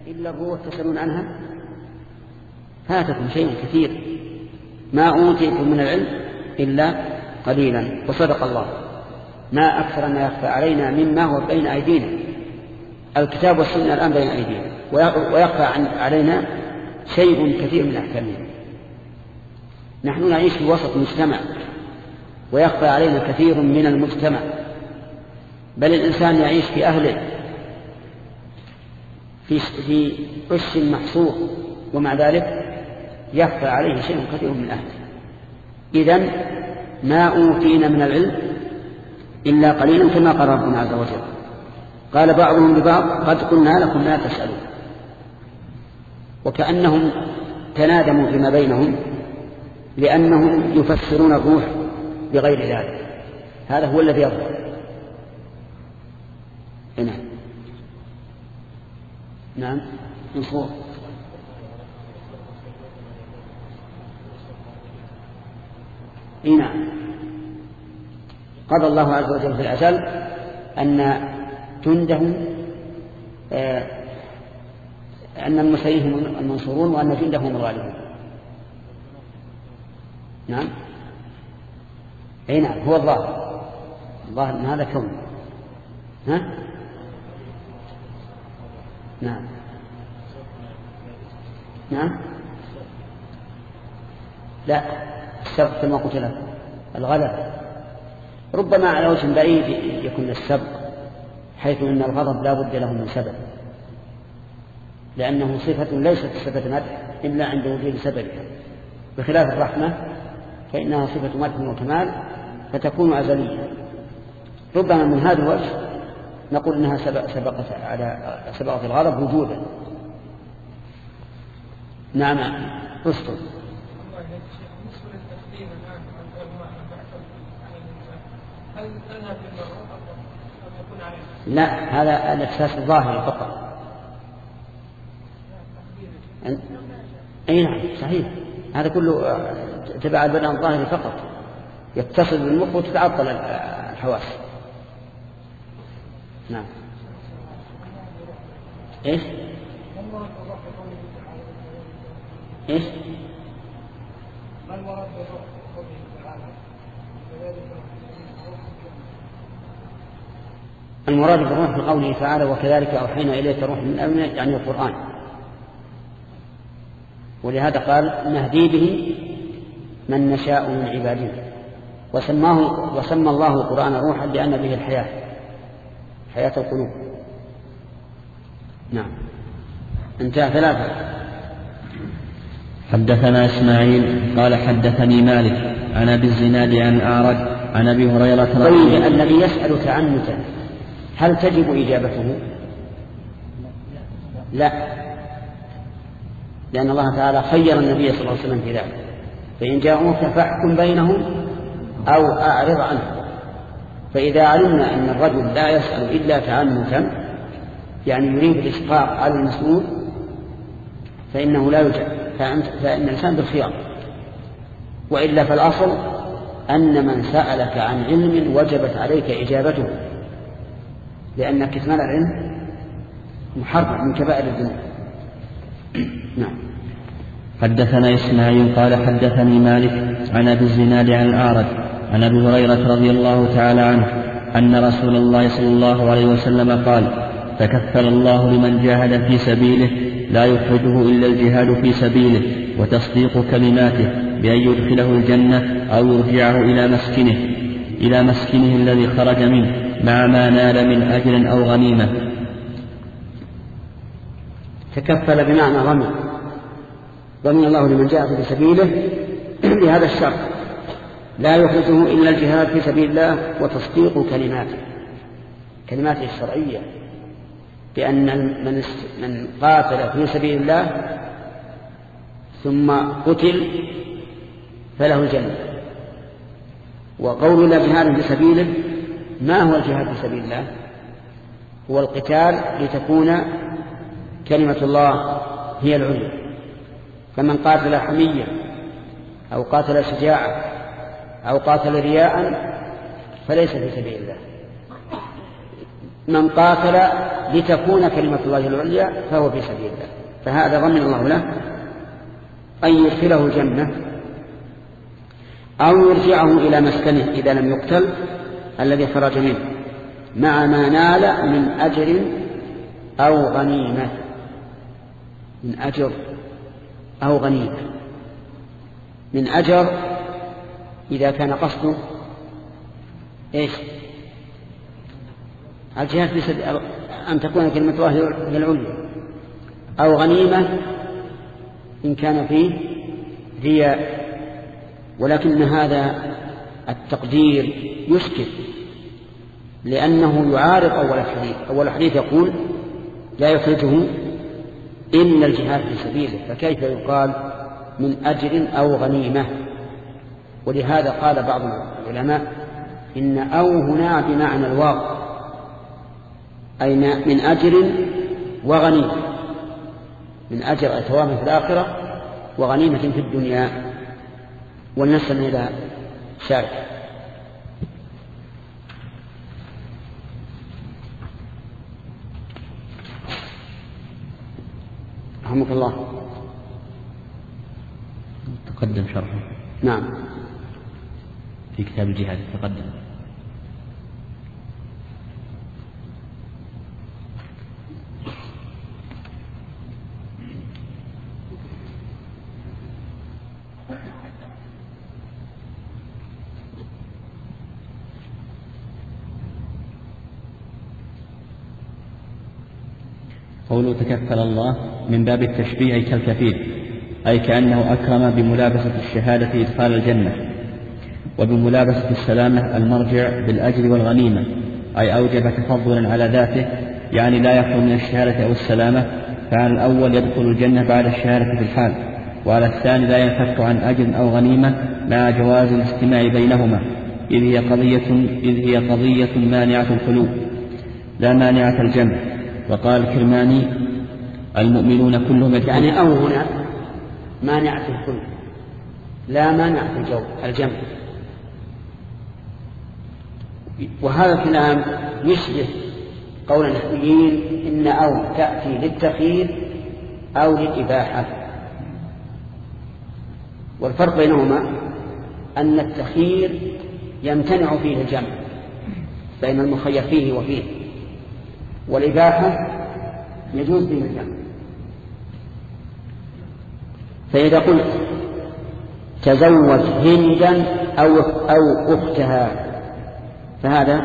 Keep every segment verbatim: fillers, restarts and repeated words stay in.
إلا الروح تسألون عنها فاتكم شيء كثير ما أوتيتم من العلم إلا قليلا. وصدق الله ما أكثر ما يخفى علينا مما هو بين أيدينا. الكتاب والسنة الآن بين أيدينا ويخفى علينا شيء كثير من أحكامنا. نحن نعيش في وسط مجتمع ويخفى علينا كثير من المجتمع، بل الإنسان يعيش في أهله في في عش محصور ومع ذلك يخفى عليه شيء كثير من أهله. إذن ما أوتينا من العلم إلا قليلا كما قال ربنا عز وجل. قال بعضهم لبعض قد قلنا لكم لا تسألون، وكأنهم تنادموا فيما بينهم لأنهم يفسرون الروح بغير ذلك. هذا هو الذي يظهر. نعم نعم نصور نعم قضى الله عز وجل في الأزل أن جندهم آه أن المسيحين المنصورون وأن جندهم الغالبون. نعم أي نعم هو الظاهر الظاهر أن هذا كون. ها نعم نعم لا السبق كما قلت لك الغلب ربما على وجه بعيد يكون السبق حيث أن الغضب لا بد له من سبب، لأنه صفة ليست صفة مدح إلا عند وجود سببها، بخلاف الرحمة فإنها صفة مدح وكمال فتكون أزلية. ربما من هذا الوجه نقول إنها سبقت على سبقت الغضب وجودا. نعم أسطر. لا هذا الإحساس الظاهري فقط. أي نعم صحيح هذا كله تبع البدن الظاهري فقط يتصل بالمخ وتتعطل الحواس. نعم إيش إيش المراد بالروح في قوله تعالى وكذلك أوحينا إليك روح من أمرنا يعني القرآن، ولهذا قال نهدي به من نشاء من عباده، وسماه وسمى الله القرآن روحا لأن به الحياة حياة القلوب. نعم انتهى ثلاثة. حدثنا إسماعيل قال حدثني مالك عن أبي الزناد عن أعرج عن أبي هريرة. طيب الذي يسأل تعنتا هل تجب إجابته؟ لا، لأن الله تعالى خير النبي صلى الله عليه وسلم في ذلك فإن جاءوك فاحكم بينهم أو أعرض عنه. فإذا علمنا أن الرجل لا يسأل إلا تعنتا يعني يريد الإشقاق على المسؤول فإنه لا يجاب، فإن الإنسان بالخيار. وإلا فالأصل أن من سألك عن علم وجبت عليك إجابته، لأن كتمان العلم محرم من كبائر الذنوب. نعم. حدثنا إسماعيل قال حدثني مالك عن أبي الزناد عن الأعرج عن أبي هريرة رضي الله تعالى عنه أن رسول الله صلى الله عليه وسلم قال تكفل الله لمن جاهد في سبيله لا يخرجه إلا الجهاد في سبيله وتصديق كلماته بأن يدخله الجنة أو يرجعه إلى مسكنه إلى مسكنه الذي خرج منه مع ما نال من أجر أو غنيمة. تكفل بمعنى ضمن ضمن الله لمن جاهد في سبيله بهذا الشرط لا يخرجه إلا الجهاد في سبيل الله وتصديق كلماته كلماته الشرعية، بأن من من قاتل في سبيل الله ثم قتل فله الجنة. وقول لا جهاد في سبيله ما هو الجهاد في سبيل الله؟ هو القتال لتكون كلمة الله هي العليا. فمن قاتل حمية أو قاتل شجاعة أو قاتل رياء فليس في سبيل الله. من قاتل لتكون كلمة الله العليا فهو في سبيل الله. فهذا ضمن الله له أن يدخله الجنة أو يرجعه إلى مسكنه إذا لم يقتل الذي خرج منه مع ما نال من أجر أو غنيمة، من أجر أو غنيمة. من أجر إذا كان قصده إيش؟ الجهاد في سبيل أن تكون كلمة الله هي العليا، أو غنيمة إن كان فيه رياء. ولكن هذا التقدير يشكل لأنه يعارض أول الحديث. أول الحديث يقول لا يخرجه إلا الجهاد في سبيله، فكيف يقال من أجر أو غنيمة؟ ولهذا قال بعض العلماء إن أو هنا بمعنى الواو، أي من أجر وغنيمة، من أجر ثواب في الآخرة وغنيمة في الدنيا. ولنسلم إلى شارع. رحمك الله. تقدم شرحه. نعم، في كتاب الجهاد تقدم. قوله تكفل الله من باب التشبيه أي كالكفيل، أي كأنه أكرم بملابسة الشهادة إدخال الجنة، وبملابسة السلامة المرجع بالأجر والغنيمة، أي أوجب تفضلا على ذاته، يعني لا يخلو من الشهادة أو السلامة، فعلى الأول يدخل الجنة بعد الشهادة في الحال، وعلى الثاني لا ينفك عن أجر أو غنيمة مع جواز الاجتماع بينهما، إذ هي قضية, إذ هي قضية مانعة الخلو لا مانعة الجمع. وقال الكرماني المؤمنون كلهم يعني أو هنا مانعة الخلو لا مانعة الجمع. وهذا الكلام يشبه قول النحويين إن أو تأتي للتخيير أو للإباحة، والفرق بينهما أن التخيير يمتنع فيه الجمع بين المخير فيه وفيه، والإباحة يجوز فيه الجمع. فإذا قلت تزوج هندا أو أو أختها فهذا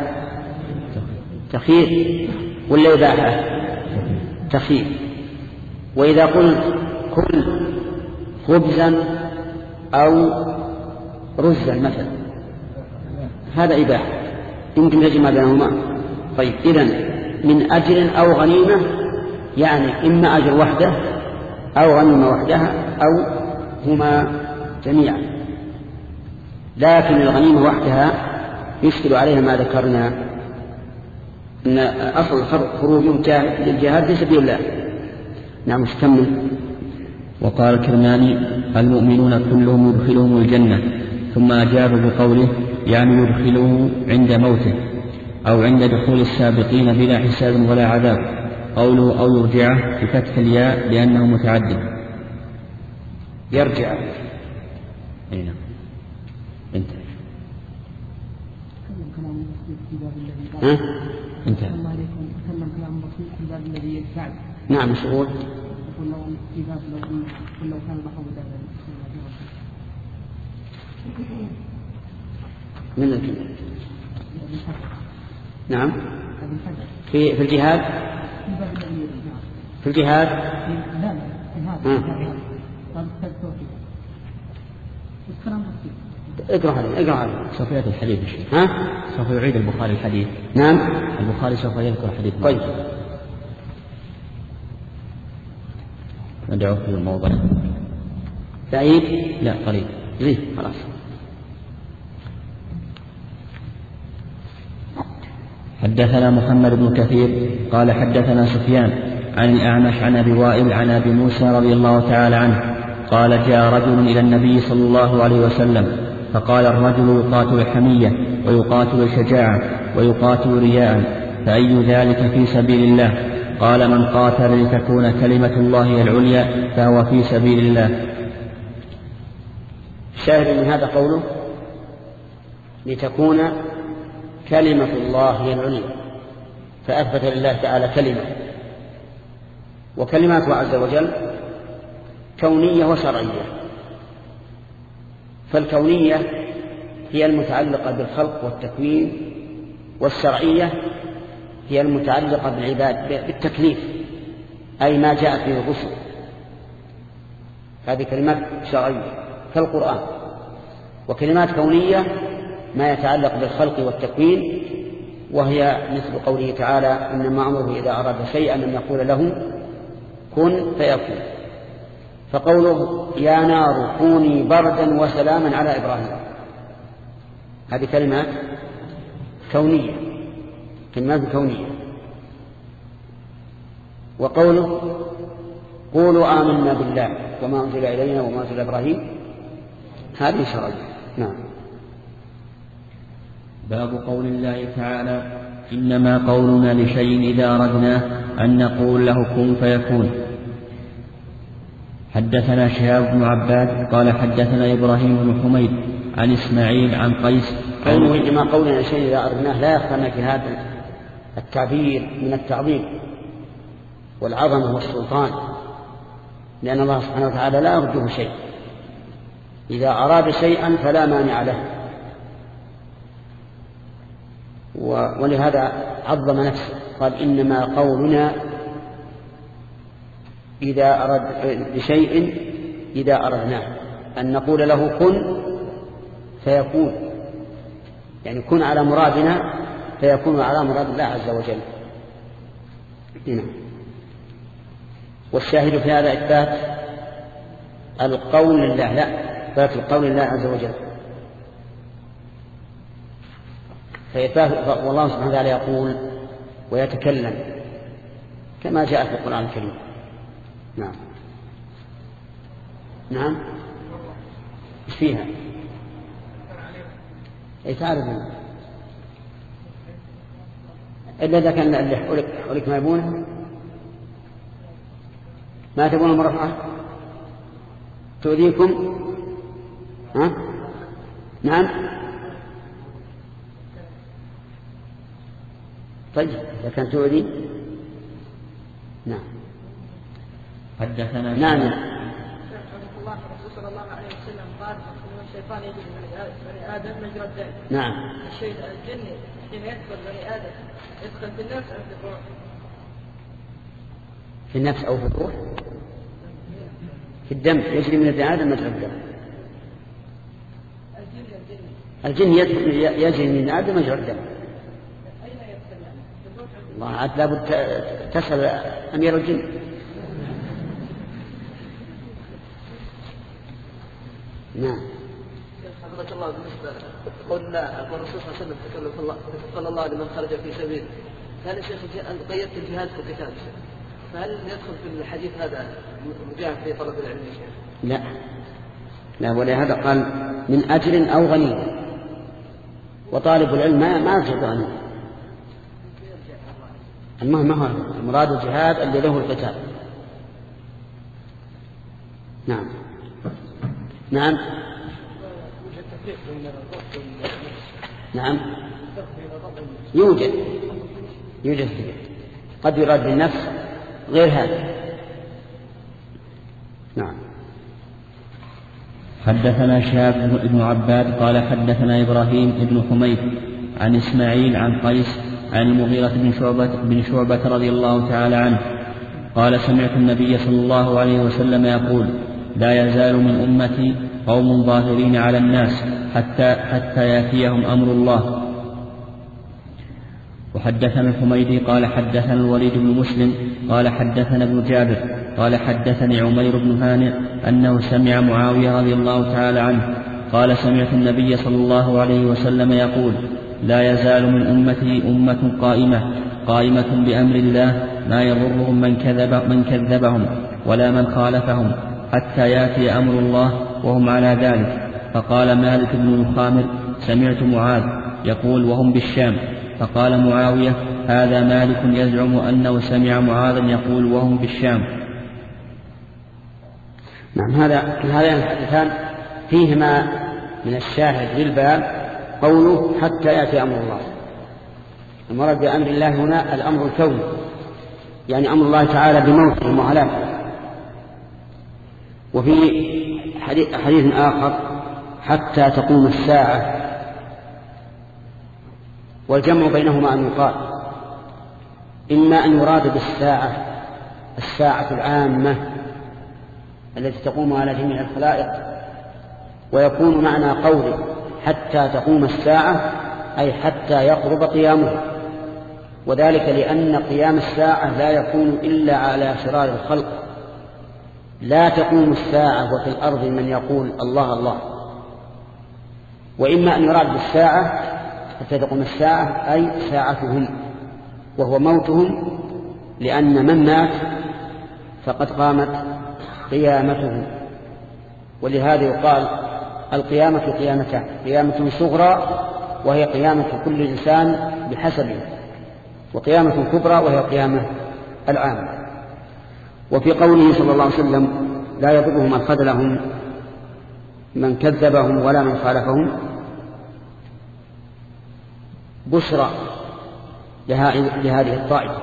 تخيير ولا إباحة؟ تخيير. وإذا قلت كل خبزا أو رزا مثلا هذا إباحة، يمكن تجمع بينهما. طيب إذن من أجر أو غنيمة يعني إما أجر وحده أو غنيمة وحدها أو هما جميعا، لكن الغنيمة وحدها يشكل عليها ما ذكرنا أن أصل خروج للجهاد في سبيل الله. نعم استكمل. وقال الكرماني المؤمنون كلهم يدخلهم الجنة، ثم أجاب بقوله يعني يدخله عند موته أو عند دخول السابقين بلا حساب ولا عذاب. قوله أو يرجعه بفتح الياء لأنه متعدد. يرجع أين انتهى ها انتهى نعم شغول من الكلمة. نعم في في الجهاد في الجهاد اقرأ هذا اقرأ هذا سوف يأتي الحديث الشيخ. ها سوف يعيد البخاري الحديث. نعم البخاري سوف يذكر الحديث. طيب ندعوه في الموضع بعيد لا قريب زين خلاص. حدثنا محمد بن كثير قال حدثنا سفيان عن الأعمش عن أبي وائل عن أبي موسى رضي الله تعالى عنه قال جاء رجل إلى النبي صلى الله عليه وسلم فقال الرجل يقاتل حمية ويقاتل شجاعة ويقاتل رياء، فأي ذلك في سبيل الله؟ قال من قاتل لتكون كلمة الله العليا فهو في سبيل الله. شاهد من هذا قوله لتكون كلمة الله هي العليا، فأثبت لله تعالى كلمة، وكلماته عز وجل كونية وشرعية. فالكونية هي المتعلقة بالخلق والتكوين، والشرعية هي المتعلقة بالعباد بالتكليف، أي ما جاءت به الرسل. هذه كلمات شرعية كالقرآن. وكلمات كونية ما يتعلق بالخلق والتكوين، وهي مثل قوله تعالى إنما أمره إذا أراد شيئا أن يقول له كن فيكون. فقوله يا نار كوني بردا وسلاما على إبراهيم، هذه كلمات كونية، كلمات كونية. وقوله قولوا آمنا بالله وما أنزل إلينا وما أنزل إبراهيم، هذه شرعية. نعم. باب قول الله تعالى إنما قولنا لشيء إذا أردناه أن نقول له كن فيكون. حدثنا شهاب بن عباد قال حدثنا إبراهيم بن حميد عن إسماعيل عن قيس. قوله إنما قولنا لشيء إذا أردناه لا يخفى في هذا التعبير من التعظيم والعظمة والسلطان، لأن الله سبحانه وتعالى لا يرجوه شيء، إذا أراد شيئا فلا مانع له، ولهذا عظم نفسه قال إنما قولنا إذا أرد لشيء إذا أردناه أن نقول له كن فيكون، يعني كن على مرادنا فيكون على مراد الله عز وجل. هنا والشاهد في هذا إثبات القول لله، لا إثبات القول لله عز وجل. فإثبات والله سبحانه وتعالى يقول ويتكلم كما جاء في القرآن الكريم. نعم نعم ايش فيها؟ اي تعرف الا اذا كان اللي حولك حولك ما يبونه، ما تبون مرفعه تؤذيكم. ها نعم طيب اذا كان تؤذي. نعم حدثنا نعم الله صلى الله عليه وسلم قال ان الشيطان يجري بني ادم مجرى الدم. نعم. الشيطان الجن حين يدخل بني ادم يدخل في النفس او في الروح؟ في النفس او في الروح؟ في الدم، يجري من ابن ادم مجرى الدم. الجن يجري من ادم مجرى الدم. الله عاد لابد تسأل أمير الجن. نعم. حفظك الله. بالنسبة قلنا الرسول صلى الله عليه وسلم تكلم صلى الله عليه وسلم خرج في سبيل، هل يا شيخ أن قيدت الجهاد في القتال، فهل يدخل في الحديث هذا مجاهد في طلب العلم يا شيخ؟ لا لا، ولهذا قال من أجر أو غنيمة، وطالب العلم ما ما يرجع غنيمة. المهم ما هو مراد الجهاد اللي له القتال. نعم نعم نعم يوجد يوجد فيه. قد يراد بالنفس غير هذا. نعم. حدثنا شهاب بن عباد قال حدثنا إبراهيم بن حميد عن إسماعيل عن قيس عن المغيرة بن شعبة, بن شعبة رضي الله تعالى عنه قال سمعت النبي صلى الله عليه وسلم يقول لا يزال من أمتي قوم ظاهرين على الناس حتى, حتى يأتيهم أمر الله. وحدثنا الحميدي قال حدثنا الوليد بن مسلم قال حدثنا ابن جابر قال حدثني عمير بن هانئ أنه سمع معاوية رضي الله تعالى عنه قال سمعت النبي صلى الله عليه وسلم يقول لا يزال من أمتي أمة قائمة قائمة بأمر الله ما يضرهم من كذب من كذبهم ولا من خالفهم حتى يأتي أمر الله وهم على ذلك. فقال مالك بن الخامر سمعت معاذ يقول وهم بالشام. فقال معاوية هذا مالك يزعم أنه سمع معاذا يقول وهم بالشام. نعم. هذا هذان الحديثان فيهما من الشاهد للباب قوله حتى يأتي أمر الله. المراد بأمر الله هنا الأمر الكوني، يعني أمر الله تعالى بموتهم وهلاكهم. وفي حديث آخر حتى تقوم الساعة، والجمع بينهما أن يقال إما أن يراد بالساعة الساعة العامة التي تقوم على جميع الخلائق، ويكون معنى قوله حتى تقوم الساعة أي حتى يقرب قيامها، وذلك لأن قيام الساعة لا يكون إلا على شرار الخلق. لا تقوم الساعة وفي الأرض من يقول الله الله. وإما أن يراد بالساعة حتى تقوم الساعة أي ساعتهم وهو موتهم، لأن من مات فقد قامت قيامته. ولهذا يقال القيامة قيامتان: قيامة صغرى وهي قيامة كل إنسان بحسبه، وقيامة كبرى وهي قيامة العامة. وفي قوله صلى الله عليه وسلم لا يضرهم من خذلهم من كذبهم ولا من خالفهم بشرى لهذه الطائفة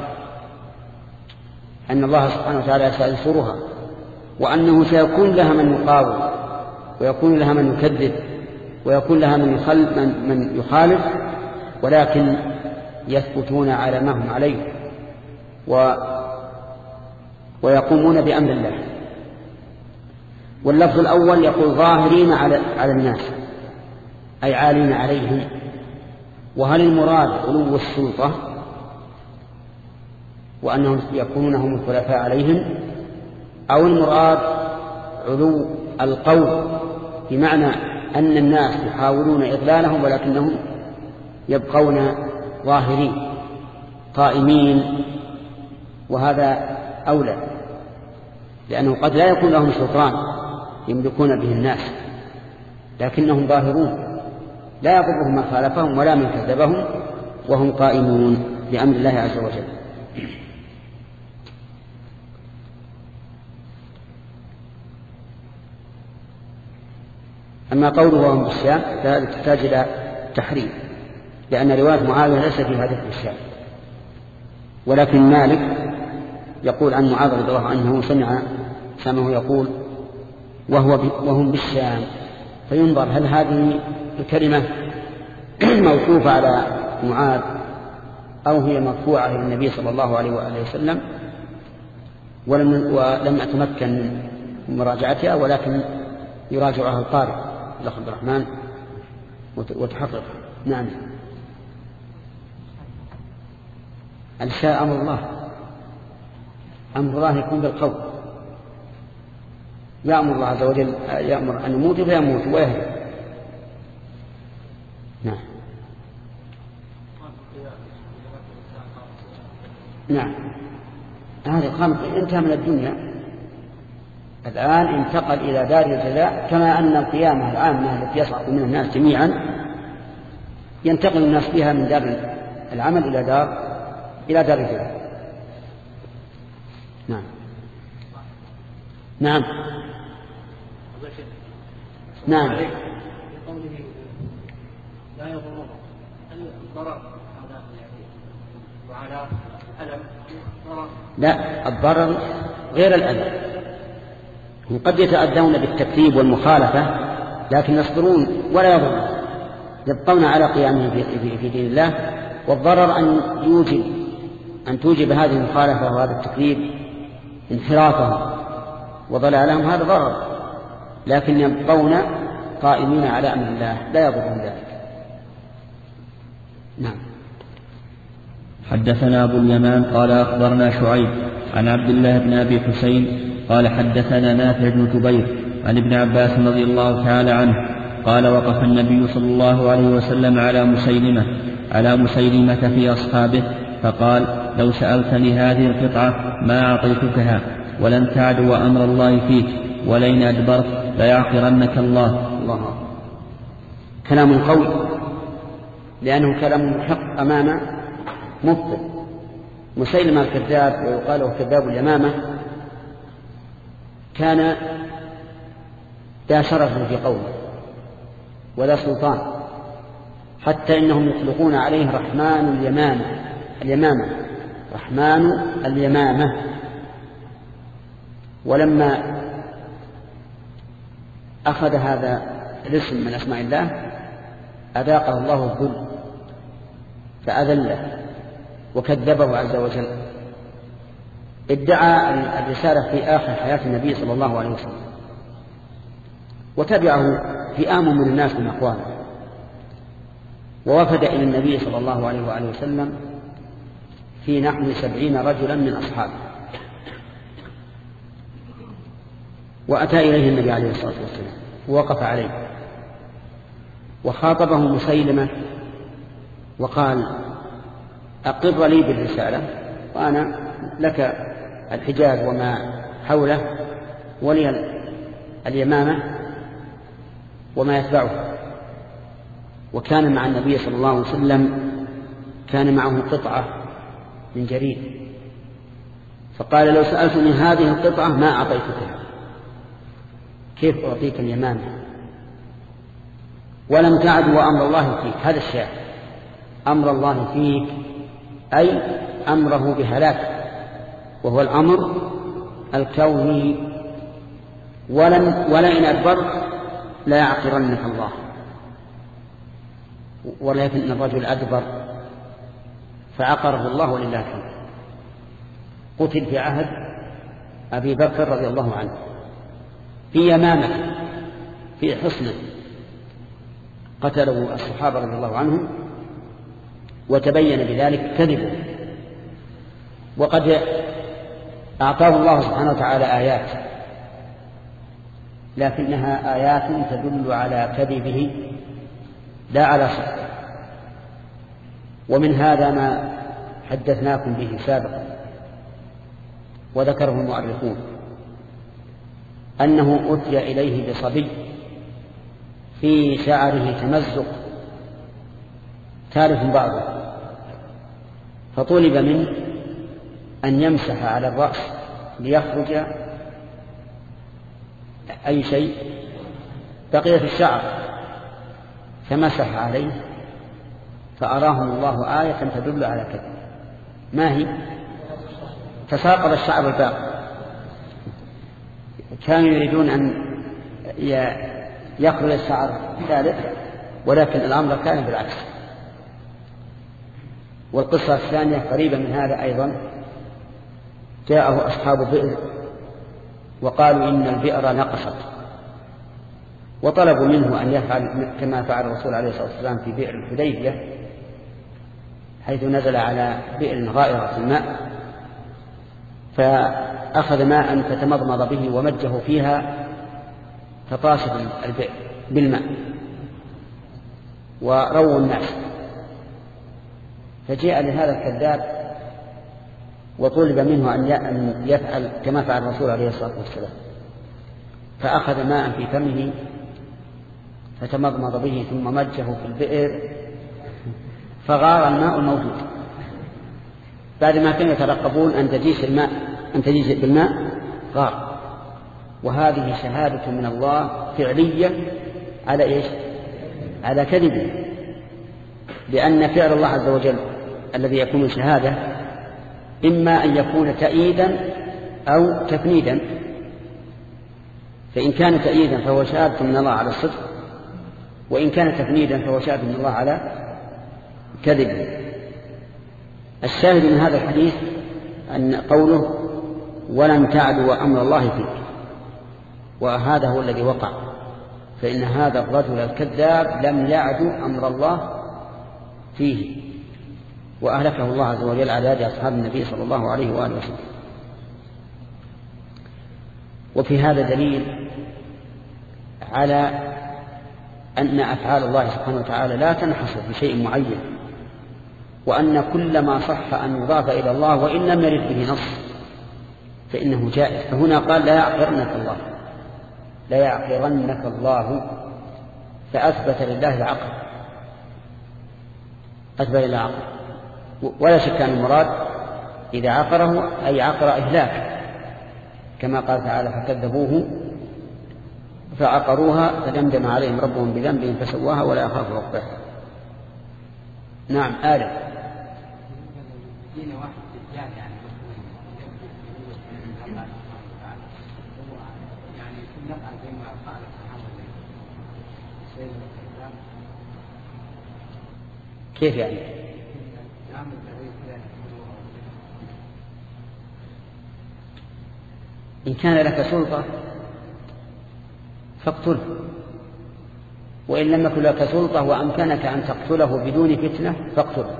أن الله سبحانه وتعالى سينصرها، وأنه سيكون لها من يقاوم، ويكون لها من يكذب، ويكون لها من يخالف, من يخالف ولكن يثبتون على ما هم عليه و ويقومون بأمر الله. واللفظ الأول يقول ظاهرين على, على الناس أي عالين عليهم. وهل المراد علو السلطة وأنهم يكونون هم الخلفاء عليهم، أو المراد علو القول بمعنى أن الناس يحاولون إضلالهم ولكنهم يبقون ظاهرين قائمين؟ وهذا أولى، لأنه قد لا يكون لهم سلطان يملكون به الناس لكنهم ظاهرون لا يضرهم من خالفهم ولا من كذبهم وهم قائمون بأمر الله عز وجل. أما قوله وهم بالشام فهذا تحتاج إلى تحريم، لأن رواية معاوية ليس في هذا الشام، ولكن مالك يقول عن معاذ رضي الله عنه سمع سمعه يقول وهو وهم بالشام، فينظر هل هذه الكلمة موقوفة على معاذ أو هي مرفوعة إلى النبي صلى الله عليه وآله وسلم، ولم ولم أتمكن من مراجعتها، ولكن يراجعها القارئ الأخ عبد الرحمن وتحقق. نعم. الشاء أمر الله، أمر الله يكون بالقول، يأمر الله عز وجل يأمر أن يموت فيموت ويهدي. نعم. نعم. هذا قام انتهى من الدنيا، الآن انتقل إلى دار الجزاء، كما أن القيامة العامة التي يصعد منها الناس جميعا ينتقل الناس فيها من دار العمل إلى دار إلى دار الجزاء. نعم. نعم. نعم. لا يضرهم الضرر هذا يعني وعلى الألم ضرر. لا، الضرر غير الألم. هم قد يتأذون بالتكذيب والمخالفة لكن يصبرون ولا يضرون، يبقون على قيامهم في, في دين الله. والضرر أن يوجب أن توجب هذه المخالفة وهذا التكذيب انحرافهم وضلالهم، هذا ضرر، لكن يبقون قائمين على أمر الله لا يضرهم ذلك. نعم. حدثنا أبو اليمان قال أخبرنا شعيب عن عبد الله بن أبي حسين قال حدثنا نافع بن جبير عن ابن عباس رضي الله تعالى عنه قال وقف النبي صلى الله عليه وسلم على مسيلمة على مسيلمة في أصحابه فقال لو سألتني هذه القطعة ما أعطيتكها ولن تعدو أمر الله فيك ولئن أدبرت ليعقرنك الله. الله كلام قوي، لأنه كلام محق أمام مبطل، مسيلمة الكذاب ويقال له كذاب اليمامة كان لا شرف في قوله ولا سلطان، حتى إنهم يطلقون عليه رحمن اليمامة اليمامة رحمن اليمامة. ولما أخذ هذا الاسم من أسماء الله أذاقه الله الذل فأذله وكذبه عز وجل. ادعى الرسالة في آخر حياة النبي صلى الله عليه وسلم، وتبعه فئام من الناس من أقوامه، ووفد إلى النبي صلى الله عليه وآله وسلم في نحو سبعين رجلا من أصحابه، وأتى إليه النبي عليه الصلاة والسلام ووقف عليه وخاطبه مسيلمة وقال: أقر لي بالرسالة وأنا لك الحجاز وما حوله ولي اليمامة وما يتبعه. وكان مع النبي صلى الله عليه وسلم كان معه قطعة من جريد، فقال: لو سألتني هذه القطعة ما أعطيتك، كيف أعطيك اليمامة ولم تعد وأمر الله فيك؟ هذا الشاهد، أمر الله فيك أي أمره بهلاك، وهو الأمر الكوني. ولن ولئن أدبرت لا يعقرنك الله. ولكن الرجل أدبر فعقره الله ولله الحمد. قتل في عهد أبي بكر رضي الله عنه في يمامة في حصن، قتله الصحابة رضي الله عنهم، وتبين بذلك كذبه. وقد أعطاه الله سبحانه وتعالى آيات، لكنها آيات تدل على كذبه لا على صدقه. ومن هذا ما حدثناكم به سابقا وذكره المؤرخون، أنه أتي إليه بصبي في شعره تمزق تالف بعضه، فطلب منه أن يمسح على الرأس ليخرج أي شيء بقي في الشعر، فمسح عليه فأراهم الله آية تدل على كذا. ما هي؟ تساقط الشعر الباقي. كانوا يريدون أن يخرج الشعر الثالث، ولكن الأمر كان بالعكس. والقصة الثانية قريبة من هذا أيضا، جاءه أصحاب بئر وقالوا إن البئر نقصت، وطلبوا منه أن يفعل كما فعل الرسول عليه الصلاة والسلام في بئر الحديبية، حيث نزل على بئر غائرة الماء فأخذ ماء فتمضمض به ومجه فيها فطاشت البئر بالماء ورووا الناس. فجاء لهذا الكذاب وطلب منه أن يفعل كما فعل الرسول عليه الصلاة والسلام، فأخذ ماء في فمه فتمضمض به ثم مجه في البئر فغار الماء الموجود، بعد ما كانوا يترقبون أن تجيش الماء أن تجيش بالماء غار. وهذه شهادة من الله فعلية على إيش؟ على كذبه، لأن فعل الله عز وجل الذي يكون شهادة إما أن يكون تأييدا أو تفنيدا. فإن كان تأييدا فهو شهادة من الله على الصدق، وإن كان تفنيدا فهو شهادة من الله على كذب. الشاهد من هذا الحديث أن قوله ولن تعدوا أمر الله فيك، وهذا هو الذي وقع، فإن هذا الرجل الكذاب لم يعدو أمر الله فيه، وأهلكه الله عز وجل على يد أصحاب النبي صلى الله عليه وآله وسلم. وفي هذا دليل على أن أفعال الله سبحانه وتعالى لا تنحصر في شيء معين، وأن كل ما صح أن يضاف إلى الله وإن لم يرد به نص فإنه جائز. فهنا قال لا يعقرنك الله، لا يعقرنك الله، فأثبت لله العقل، أثبت لله العقل. ولا شك أن المراد إذا عقره أي عقر إهلاك، كما قال تعالى فكذبوه فعقروها فدمدم عليهم ربهم بذنبهم فسواها ولا يخاف عقباها. نعم آدم. كيف يعني؟ إن كان لك سلطة فاقتله، وإن لم يكن لك سلطة وأمكنك أن تقتله بدون فتنة فاقتله.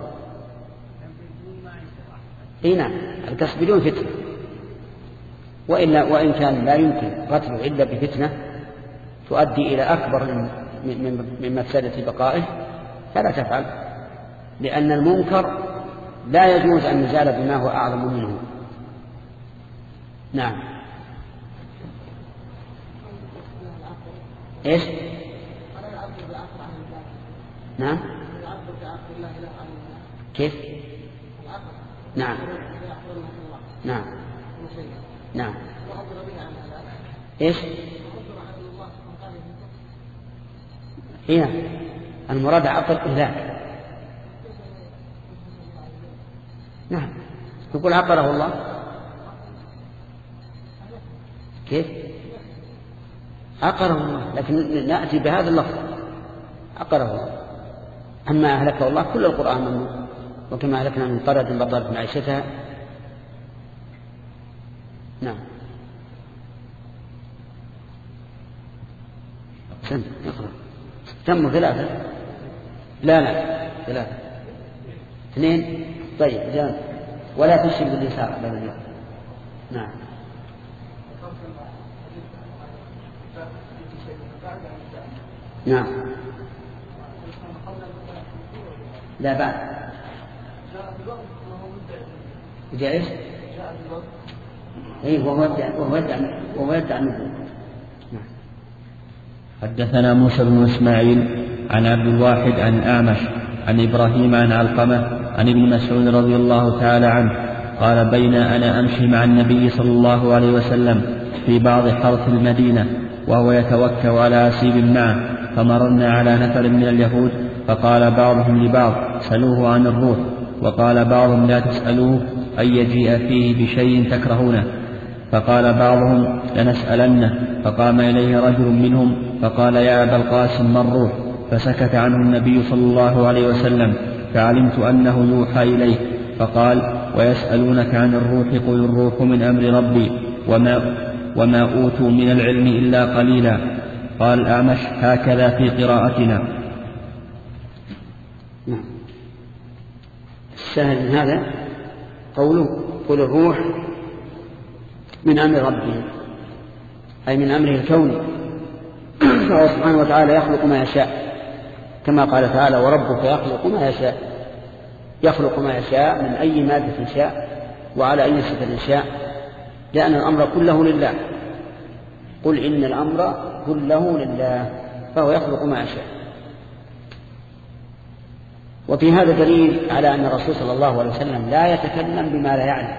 إيه نعم، القصد بدون فتنة، وإلا وإن كان لا يمكن قتله إلا بفتنة تؤدي إلى أكبر من من مفسدة بقائه فلا تفعل، لأن المنكر لا يجوز أن يزال بما هو أعظم منه. نعم. إيش؟ نعم. كيف؟ نعم. نعم. نعم. إيش؟ هنا المراد عقل إهلاك. نعم. يقول عقره الله. كيف؟ عقره الله، لكن نأتي بهذا اللفظ عقره الله. أما أهلكه الله كل القرآن منه، وكما أهلكنا من قرية بطلت معيشتها. نعم. سم اقرأ. تم ثلاثة. لا لا ثلاثة. اثنين. طيب جانب. ولا تشرك باليسار بين اليوم. نعم. نعم. لا بعد. جاء ايش؟ ايه وهو يدعي وهو يدعي وهو يدعي النبوة. نعم. حدثنا موسى بن اسماعيل عن عبد الواحد عن أعمش عن إبراهيم عن علقمة عن ابن مسعود رضي الله تعالى عنه قال بين أنا أمشي مع النبي صلى الله عليه وسلم في بعض حرث المدينة وهو يتوكأ على أسيب معه، فمررنا على نفر من اليهود فقال بعضهم لبعض سلوه عن الروح، وقال بعضهم لا تسألوه أن يجيء فيه بشيء تكرهونه، فقال بعضهم لنسألنه، فقام إليه رجل منهم فقال يا أبا القاسم ما الروح؟ فسكت عنه النبي صلى الله عليه وسلم، فعلمت أنه يوحى إليه، فقال ويسألونك عن الروح قل الروح من أمر ربي وما, وما أوتوا من العلم إلا قليلا. قال الأعمش هكذا في قراءتنا. نعم. الشاهد من هذا قوله قل الروح من أمر ربه، أي من أمره الكوني، فهو سبحانه وتعالى يخلق ما يشاء، كما قال تعالى وربك يخلق ما يشاء، يخلق ما يشاء من أي مادة شاء وعلى أي صفة شاء، لأن الأمر كله لله. قل إن الأمر كله لله، فهو يخلق ما يشاء. وفي هذا دليل على أن الرسول صلى الله عليه وسلم لا يتكلم بما لا يعلم،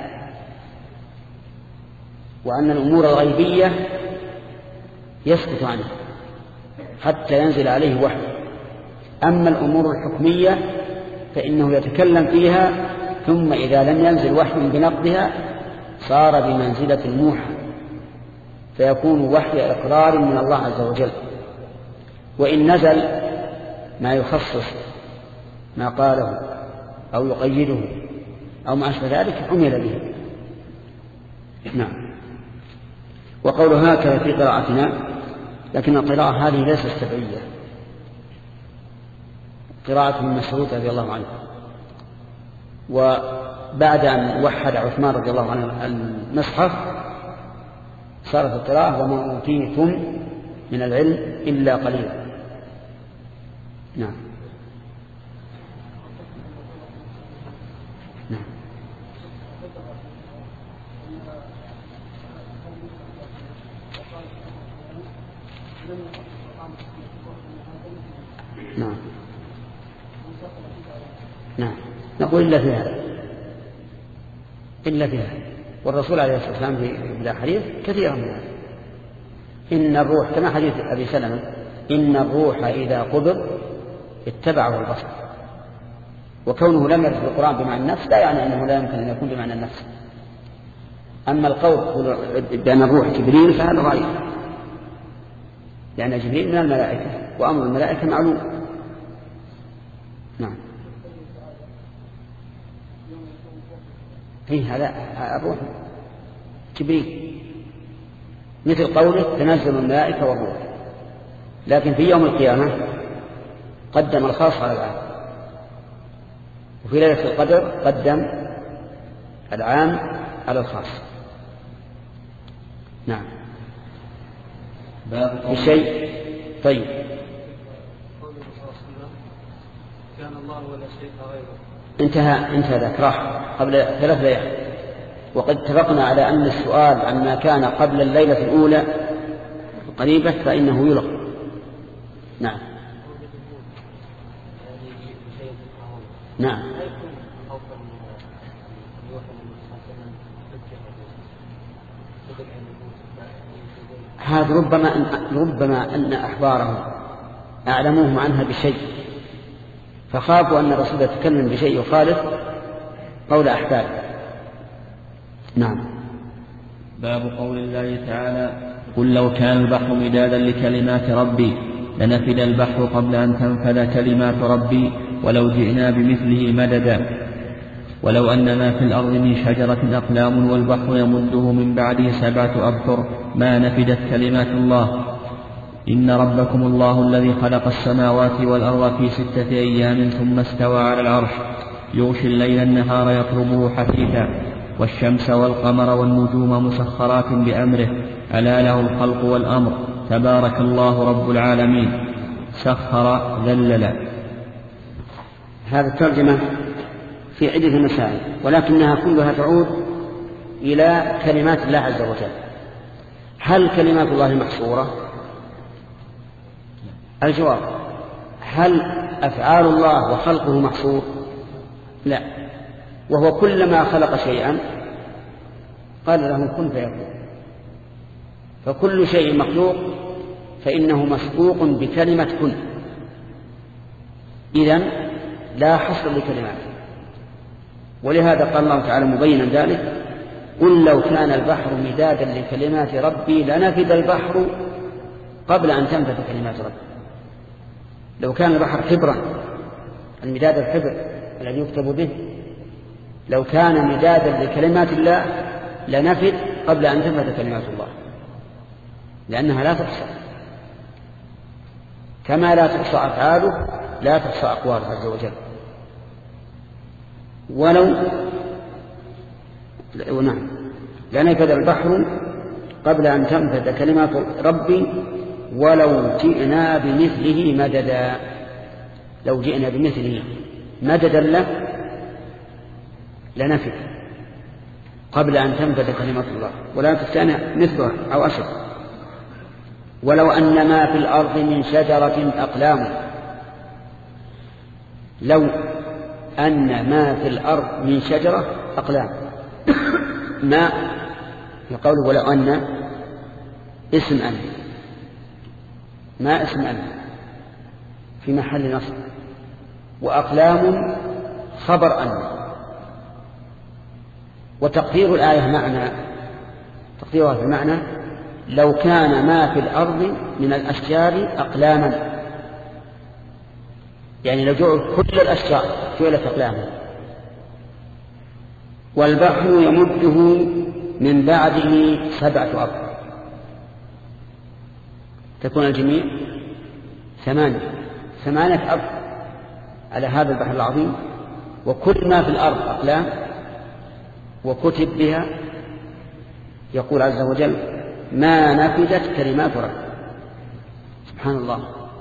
وأن الأمور الغيبية يسكت عنها حتى ينزل عليه وحي. أما الأمور الحكمية فإنه يتكلم فيها، ثم إذا لم ينزل وحي بنقضها صار بمنزلة الموحى، فيكون وحي إقرار من الله عز وجل. وإن نزل ما يخصص ما قاله أو يقيده أو ما أشبه ذلك عمل به. نعم. وقول هكذا في قراءتنا، لكن القراءة هذه ليست سبعية، قراءة من مسعود رضي الله عنه. وبعد أن وحد عثمان رضي الله عنه المصحف صارت القراءة وما أوتيتم من العلم إلا قليلا. نعم. نعم. نعم. نعم. نقول إلا في هذا إلا بها. والرسول عليه الصلاة والسلام في الأحاديث كثيرا من هذا. إن الروح كما حديث أبي سلمة إن الروح إذا قبض اتبعه البصر. وكونه لم يرد في القرآن بمعنى النفس لا يعني أنه لا يمكن أن يكون بمعنى النفس. أما القول بأن الروح جبريل فهذا ضعيف، لأن جبريل من الملائكة وأمر الملائكة معلوم. نعم. إيه هذا الروح جبريل مثل قوله تنزل الملائكة والروح، لكن في يوم القيامة قدم الخاص على العام، وفي ليلة القدر قدم العام على الخاص. نعم. باب شيء طيب. كان الله ولا شيء غيره. انتهى انتهى ذكره قبل ثلاث ليال، وقد اتفقنا على أن السؤال عما كان قبل الليلة الأولى قريبة فإنه يلغى. نعم. نعم. هذا ربما أن ربما أن أحبارهم أعلموهم عنها بشيء فخافوا أن الرسول يتكلم بشيء يخالف قول أحباره. نعم. باب قول الله تعالى قل لو كان البحر مدادا لكلمات ربي لنفد البحر قبل أن تنفذ كلمات ربي ولو جئنا بمثله مددا ولو أن ما في الأرض من شجرة أقلام والبحر يمده من بعده سبعة أبحر ما نفدت كلمات الله إن ربكم الله الذي خلق السماوات والأرض في ستة أيام ثم استوى على العرش يغشي الليل النهار يطلبه حثيثا والشمس والقمر والنجوم مسخرات بأمره ألا له الخلق والأمر تبارك الله رب العالمين سخر ذلل. هذا الترجمة في عدة مسائل ولكنها كلها تعود إلى كلمات الله عز وجل. هل كلمات الله محصورة؟ الجواب هل أفعال الله وخلقه محصور؟ لا، وهو كلما خلق شيئا قال له كن فيكون، فكل شيء مخلوق فإنه مسبوق بكلمة كن، إذن لا حصر لكلماته. ولهذا قال الله تعالى مبينا ذلك قل لو كان البحر مدادا لكلمات ربي لنفد البحر قبل أن تنفذ كلمات ربي. لو كان البحر حبرا، المداد الحبر الذي يكتب به، لو كان مدادا لكلمات الله لنفد قبل أن تنفذ كلمات الله، لأنها لا تحصى، كما لا تحصى أفعاله لا تحصى أقواله عز وجل. ولو نعم لنفد البحر قبل أن تنفذ كلمات ربي ولو جئنا بمثله مددا، لو جئنا بمثله مددا له لنفد قبل أن تنفذ كلمات الله ولا تستنى مثلها أو أشد. ولو أن ما في الأرض من شجرة أقلام، لو أن ما في الأرض من شجرة أقلام ما يقول ولو أن اسم أن ما اسم أن في محل نصب، وأقلام خبر أن. وتقدير الآية معنى تقديرها في المعنى لو كان ما في الأرض من الأشجار أقلاما، يعني لو جعل كل الأشجار جعلت أقلاما، والبحر يمده من بعده سبعة أبحر، تكون الجميع ثمانية ثمانية أبحر على هذا البحر العظيم، وكل ما في الأرض أقلام وكتب بها. يقول عز وجل ما نفدت كلمات رب. سبحان الله،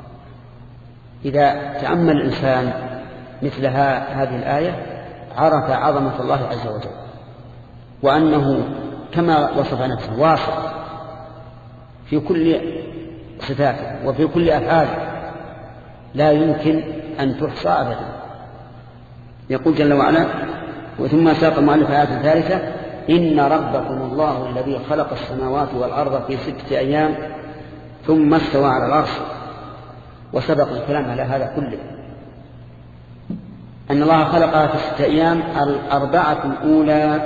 إذا تأمل الإنسان مثل هذه الآية عرف عظمة الله عز وجل، وأنه كما وصف نفسه واصف في كل صفاته وفي كل أفعاله لا يمكن أن تحصى أبدا. يقول جل وعلا وثم ساق المؤلف آية ثالثة: إن ربكم الله الذي خلق السماوات والأرض في ستة أيام ثم استوى على العرش. وسبق الكلام على هذا كله، أن الله خلقها في ستة أيام، الأربعة الأولى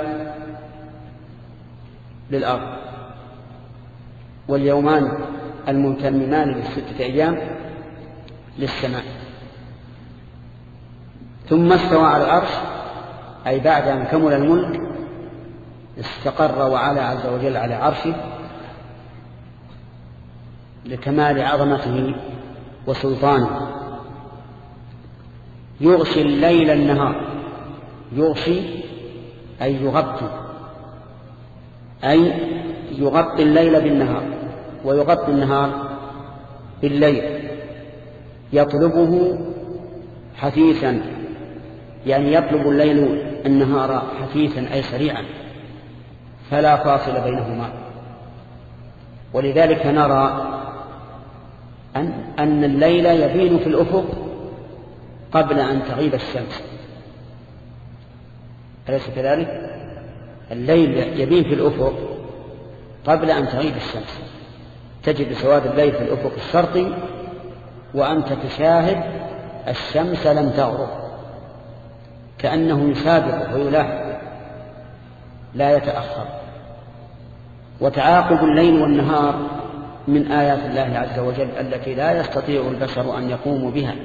للأرض واليومان المتممان للستة أيام للسماء. ثم استوى على العرش، أي بعد أن كمل الملك استقر وعلى عز وجل على عرشه لكمال عظمته وسلطانه. يغشي الليل النهار، يغشي أي يغطي، أي يغطي الليل بالنهار ويغطي النهار بالليل، يطلبه حثيثا، يعني يطلب الليل النهار حثيثا أي سريعا، فلا فاصل بينهما. ولذلك نرى أن, أن الليل يبين في الأفق قبل أن تغيب الشمس، أليس كذلك؟ الليل يبين في الأفق قبل أن تغيب الشمس، تجد سواد الليل في الأفق الشرقي وأنت تشاهد الشمس لم تغرب، كأنه يسابق ويلاحق لا يتأخر. وتعاقب الليل والنهار من آيات الله عز وجل التي لا يستطيع البشر أن يقوموا بها.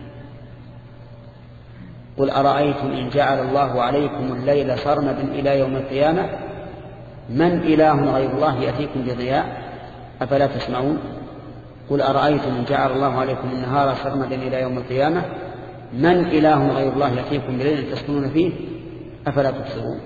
قل أرأيتم إن جعل الله عليكم الليل سرمدا إلى يوم القيامة من إله غير الله يأتيكم بضياء أفلا تسمعون. قل أرأيتم إن جعل الله عليكم النهار سرمدا إلى يوم القيامة من إله غير الله يأتيكم بليل تسكنون فيه أفلا تبصرون.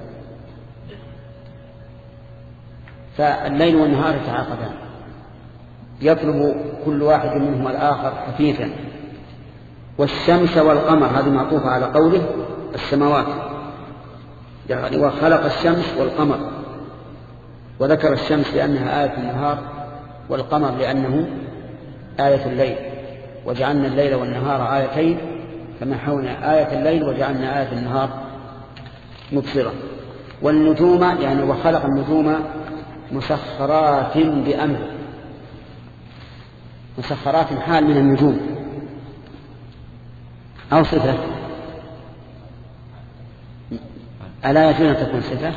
فالليل والنهار يتعاقبان، يطلب كل واحد منهما الآخر حثيثا. والشمس والقمر، هذه معطوفة على قوله السماوات، يعني وخلق الشمس والقمر، وذكر الشمس لأنها آية النهار والقمر لأنه آية الليل، وجعلنا الليل والنهار آيتين فمحونا آية الليل وجعلنا آية النهار مبصرة. والنجوم يعني وخلق النجوم مسخرات بأمره، مسخرات حال من النجوم أو صفة، ألا يجوز أن تكون صفة؟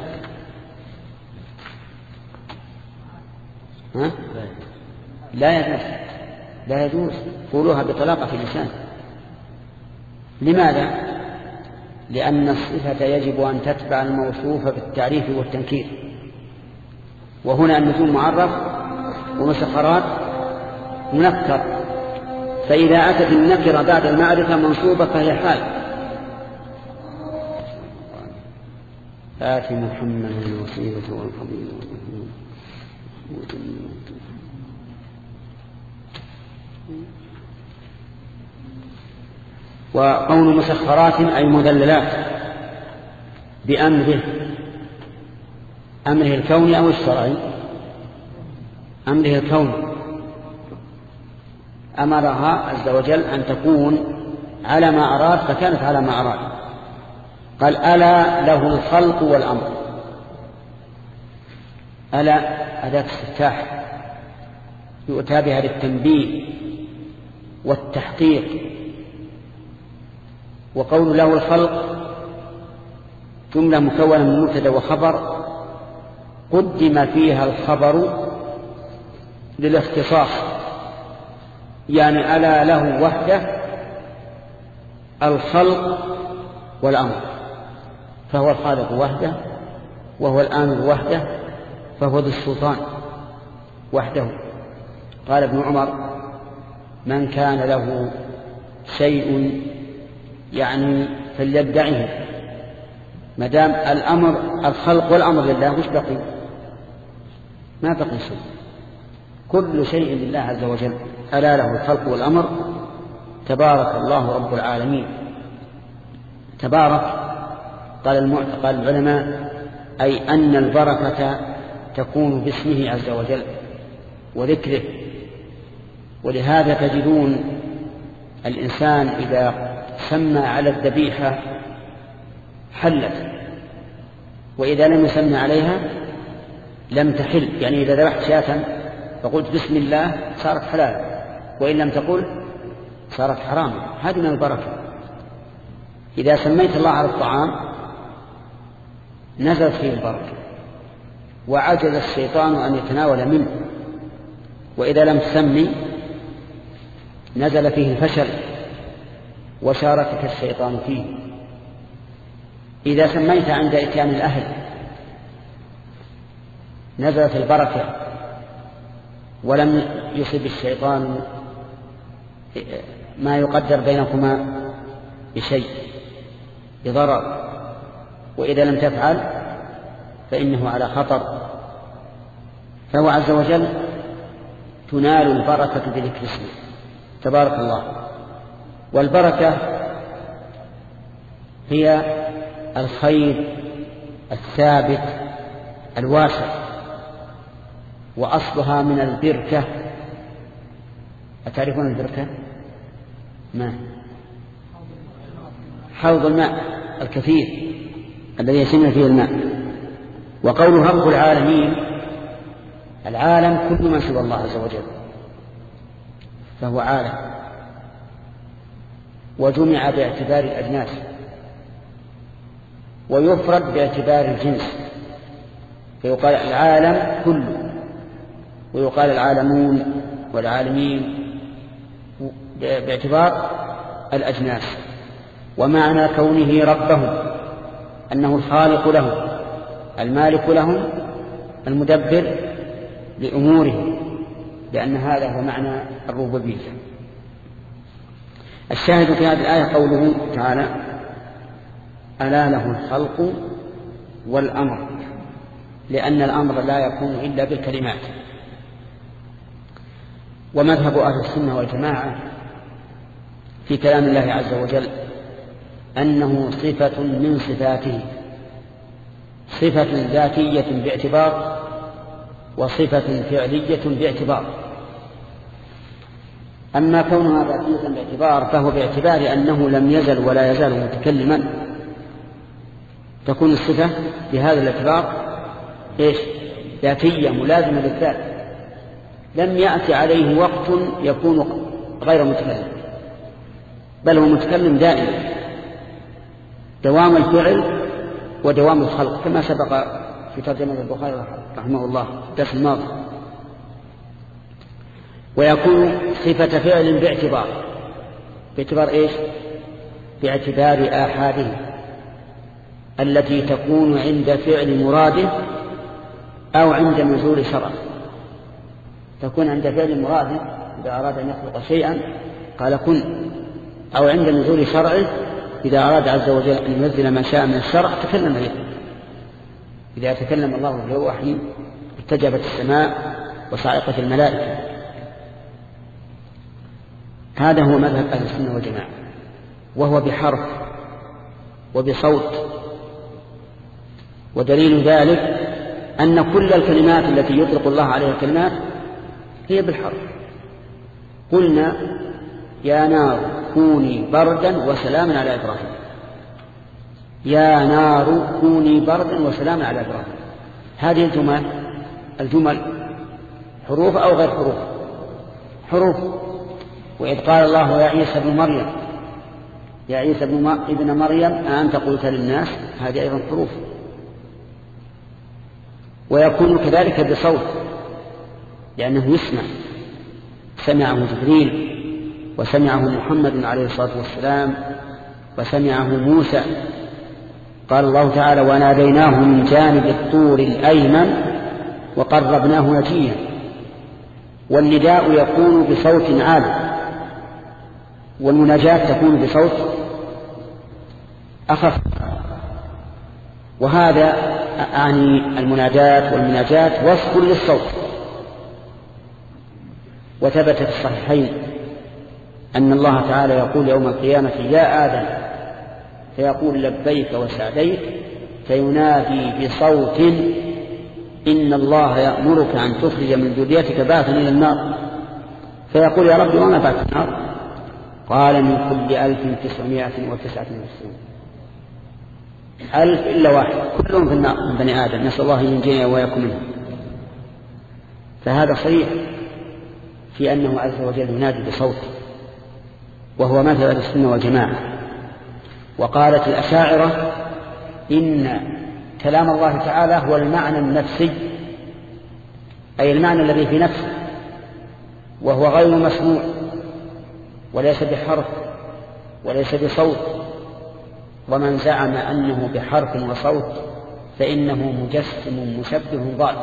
ها؟ لا يجوز، لا يجوز قولوها بطلاقة في اللسان. لماذا؟ لأن الصفة يجب أن تتبع الموصوف بالتعريف والتنكير، وهنا النجوم معرف ومسخرات منكر، فإذا أتت النكرة بعد المعرفة منصوبة فهي حال. آت محمد الوسيلة والفضيلة. وقول مسخرات أي مذللات بأمره، أمره الكوني أو الشرعي. أمره الكوني، أمرها عز وجل أن تكون على ما أراد فكانت على ما أراد. قال ألا له الخلق والأمر. ألا أداة استفتاح يؤتى بها للتنبيه والتحقيق. وقول له الخلق جملة مكونة من مبتدأ وخبر قدم فيها الخبر للاختصاص، يعني ألا له وحده الخلق والأمر، فهو الخالق وحده وهو الآمر وحده، فهو ذو السلطان وحده. قال ابن عمر من كان له شيء يعني فليدعه، ما دام الأمر الخلق والأمر لله وش بقي؟ ما بقي شيء، كل شيء لله عز وجل. ألا له الخلق والأمر تبارك الله رب العالمين. تبارك قال قال العلماء أي أن البركة تكون باسمه عز وجل وذكره. ولهذا تجدون الإنسان إذا سمى على الذبيحة حلت وإذا لم يسمى عليها لم تحل، يعني إذا ذبحت شاة فقلت بسم الله صارت حلال، وإن لم تقل صارت حراما. هذه من البركة. إذا سميت الله على الطعام نزلت فيه البركة وعجز الشيطان أن يتناول منه، وإذا لم تسمي نزل فيه الفشل وشاركك الشيطان فيه. إذا سميت عند إتيان الأهل نزلت البركة ولم يصب الشيطان ما يقدر بينكما بشيء بضرر، وإذا لم تفعل فإنه على خطر. فهو عز وجل تنال البركة بذكر اسمه تبارك الله. والبركة هي الخير الثابت الواسع، وأصلها من البركة. أتعرفون البركة؟ ما حوض الماء الكثير الذي يشمل فيه الماء. وقوله رب العالمين، العالم كل ما سوى الله عز وجل فهو عالم، وجمع باعتبار الأجناس، ويفرد باعتبار الجنس، فيقال العالم كله، ويقال العالمون والعالمين باعتبار الأجناس. ومعنى كونه ربهم أنه الخالق لهم المالك لهم المدبر لأمورهم، لأن هذا هو معنى الربوبية. الشاهد في هذه الآية قوله تعالى ألا له الخلق والأمر، لأن الأمر لا يكون إلا بالكلمات. ومذهب أهل السنة والجماعة في كلام الله عز وجل أنه صفة من صفاته، صفة ذاتية باعتبار وصفة فعلية باعتبار. أما كونها ذاتية باعتبار فهو باعتبار أنه لم يزل ولا يزال متكلما، تكون الصفة بهذا الاعتبار إيش؟ ذاتية ملازمة للذات، لم يأتي عليه وقت يكون غير متكلم، بل هو متكلم دائما، دوام الفعل ودوام الخلق، كما سبق في ترجمة البخاري رحمه الله الدرس الماضي. ويكون صفة فعل باعتبار، باعتبار إيش؟ باعتبار آحاده التي تكون عند فعل مراده أو عند نزول شرعه. تكون عند فعل مراده إذا أراد أن يخلق شيئا قال كن، أو عند نزول شرعه إذا أراد عز وجل أن ينزل ما شاء من الشرع تكلم به. إذا تكلم الله بالوحي ارتجفت السماء وصعقت الملائكة. هذا هو مذهب أهل السنة والجماعة، وهو بحرف وبصوت. ودليل ذلك أن كل الكلمات التي يطلق الله عليها الكلمات هي بالحرف. قلنا يا نار كوني بردا وسلاما على إبراهيم، يا نار كوني بردا وسلاما على إبراهيم. هذه الجمل الجمل حروف أو غير حروف؟ حروف. وإذ قال الله يا عيسى ابن مريم، يا عيسى ابن مريم أأنت قلت للناس، هذه أيضا حروف. ويكون كذلك بصوت لأنه يسمع، سمعه جبريل وسمعه محمد عليه الصلاة والسلام وسمعه موسى. قال الله تعالى وناديناه من جانب الطور الأيمن وقربناه نجيا. والنداء يكون بصوت عالي، والمناجاة تكون بصوت أخف. وهذا أعني المناجاة والمناجاة وصف للصوت. وثبت في الصحيحين أن الله تعالى يقول يوم القيامة يا آدم، فيقول لبيك وسعديك، فينادي بصوت إن الله يأمرك أن تخرج من ذريتك بعثا إلى النار. فيقول يا رب وما بعث النار؟ قال من كل ألف تسعمائة وتسعة وتسعين. ألف إلا واحد كلهم في النار من بني آدم، نسأل الله ينجينا وإياكم منهم. فهذا صريح في أنه عز وجل ينادي بصوته، وهو مذهب أهل السنة والجماعة. وقالت الأشاعرة إن كلام الله تعالى هو المعنى النفسي، أي المعنى الذي في نفسه، وهو غير مسموع وليس بحرف وليس بصوت. ومن زعم أنه بحرف وصوت فإنه مجسم مشبه ضال.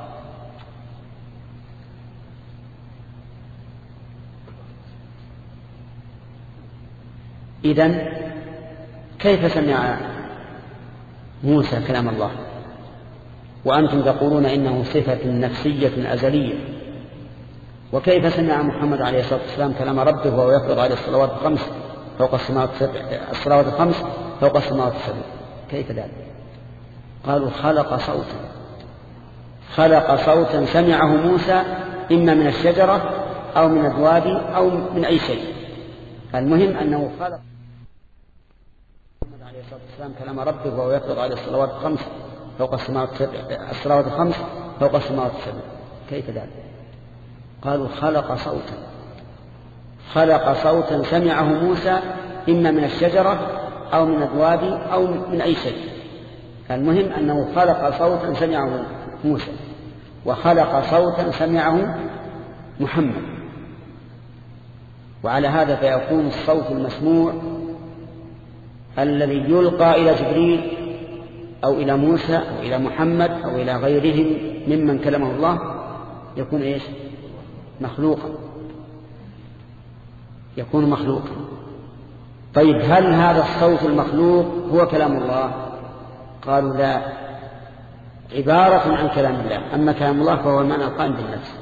إذن كيف سمع موسى كلام الله وأنتم تقولون إنه صفة نفسية أزلية؟ وكيف سمع محمد عليه الصلاة والسلام كلام ربه وهو يفرض عليه الصلوات الخمس فوق السماوات الصلوات الخمس فوق السماوات السبع؟ كيف ذلك؟ قالوا خلق صوتا خلق صوتا سمعه موسى إما من الشجرة أو من الوادي أو من أي شيء. المهم أنه خلق محمد عليه الصلاة والسلام كلام ربه وهو يفرض عليه الصلوات الخمس فوق السماوات الصلوات الخمس فوق السماوات السبع. كيف ذلك؟ قالوا خلق صوتا خلق صوتا سمعه موسى إما من الشجرة أو من الوادي أو من أي شيء. المهم أنه خلق صوتا سمعه موسى وخلق صوتا سمعه محمد. وعلى هذا فيكون الصوت المسموع الذي يلقى إلى جبريل أو إلى موسى أو إلى محمد أو إلى غيرهم ممن كلمه الله يكون إيش؟ مخلوقا، يكون مخلوقا. طيب هل هذا الصوت المخلوق هو كلام الله؟ قالوا لا، عبارة عن كلام الله. أما كلام الله فهو المعنى القائم بالنفس.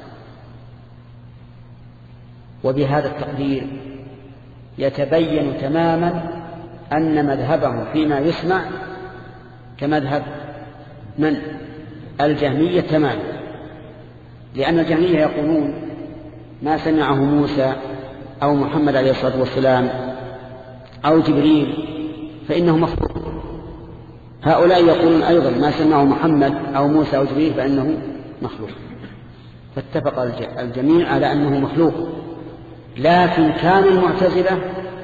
وبهذا التقدير يتبين تماما أن مذهبه فيما يسمع كمذهب من؟ الجهمية تماما. لأن الجهمية يقولون ما سمعه موسى أو محمد عليه الصلاة والسلام أو جبريل فإنه مخلوق. هؤلاء يقولون أيضا ما سمعه محمد أو موسى أو جبريل فإنه مخلوق. فاتفق الجميع على أنه مخلوق. لكن كان المعتزلة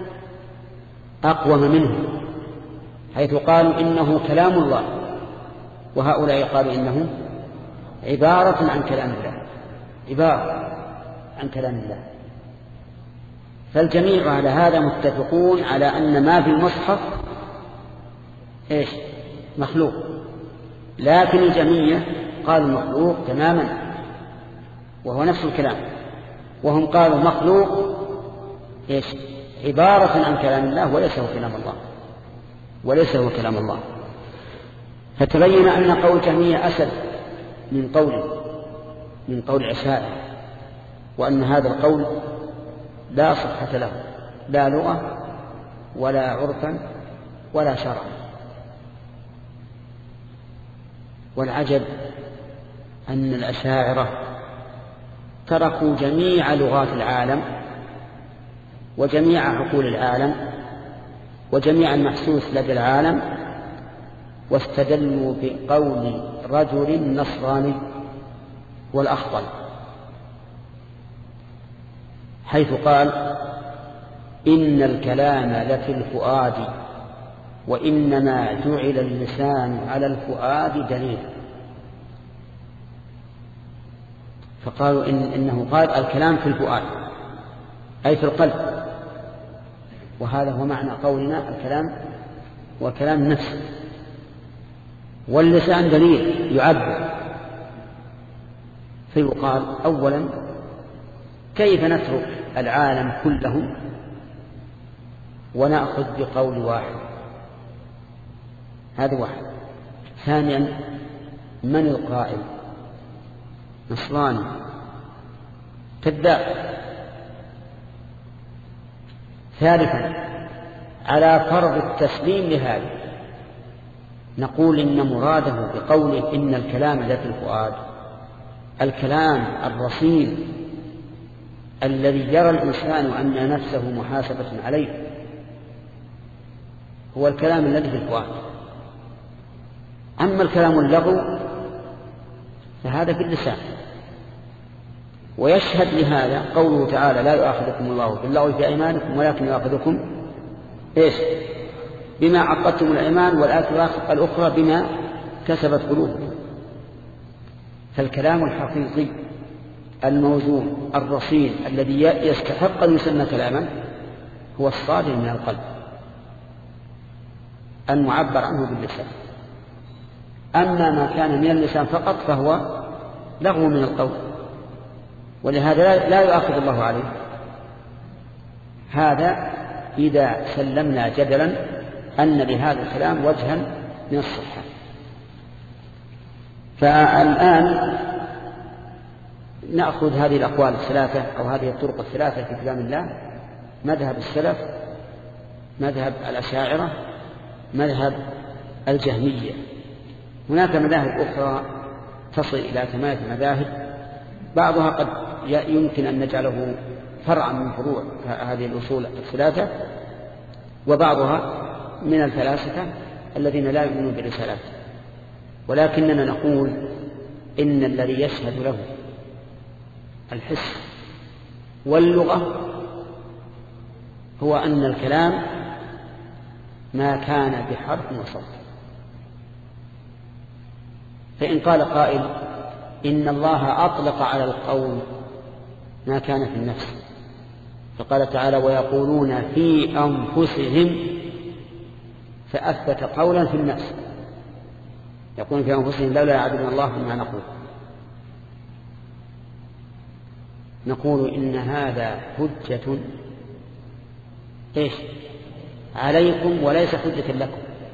أقوم منه، حيث قالوا إنه كلام الله، وهؤلاء قالوا إنه عبارة عن كلام الله، عبارة عن كلام الله. فالجميع على هذا متفقون على أن ما في المصحف إيش؟ مخلوق. لكن الجميع قالوا مخلوق تماما وهو نفس الكلام، وهم قالوا مخلوق إيش؟ عبارة عن كلام الله وليس هو كلام الله، وليس هو كلام الله. فتبين أن قول جهمية أسد من قول من قول الأشاعرة، وأن هذا القول لا صحة له لا لغة ولا عرفا ولا شرعا. والعجب أن الأشاعرة تركوا جميع لغات العالم وجميع عقول العالم وجميع المحسوس لدى العالم، واستدلوا بقول رجل نصراني والأخضل، حيث قال إن الكلام لفي الفؤاد وإنما جعل اللسان على الفؤاد دليل. فقالوا إن إنه قال الكلام في الفؤاد أي في القلب، وهذا هو معنى قولنا الكلام وكلام النفس، واللسان دليل يعبر. فيقال أولا كيف نترك العالم كله ونأخذ بقول واحد؟ هذا واحد. ثانيا من القائل؟ نصراني كذاب. ثالثا على فرض التسليم لهذا نقول إن مراده بقوله إن الكلام لفي الفؤاد الكلام الرصين الذي يرى الإنسان أن نفسه محاسبة عليه، هو الكلام الذي في الفؤاد. أما الكلام اللغو فهذا في اللسان. ويشهد لهذا قوله تعالى لا يؤاخذكم الله باللغو في أيمانكم ولكن يؤاخذكم إيش بما عقدتم الأيمان، والآية الأخرى بما كسبت قلوبكم. فالكلام الحقيقي الموزون الرصين الذي يستحق أن يسمى كلاما هو الصادر من القلب المعبر عنه باللسان. أما ما كان من اللسان فقط فهو لغو من القول، ولهذا لا يؤاخذ الله عليه. هذا إذا سلمنا جدلا أن لهذا الكلام وجها من الصحة. فالآن نأخذ هذه الأقوال الثلاثة أو هذه الطرق الثلاثة في كلام الله: مذهب السلف، مذهب الأشاعرة، مذهب الجهمية. هناك مذاهب أخرى تصل إلى ثمانية مذاهب، بعضها قد يمكن أن نجعله فرعا من فروع هذه الأصول الثلاثة، وبعضها من الفلاسفة الذين لا يؤمنون بالرسالات. ولكننا نقول إن الذي يشهد له الحس واللغة هو أن الكلام ما كان بحرف وصوت. فإن قال قائل إن الله أطلق على القول ما كان في النفس، فقال تعالى ويقولون في أنفسهم، فأثبت قولا في النفس، يقولون في أنفسهم لولا يعبدون الله ما نقول. نقول إن هذا حجة إيش عليكم وليس حجة لكم،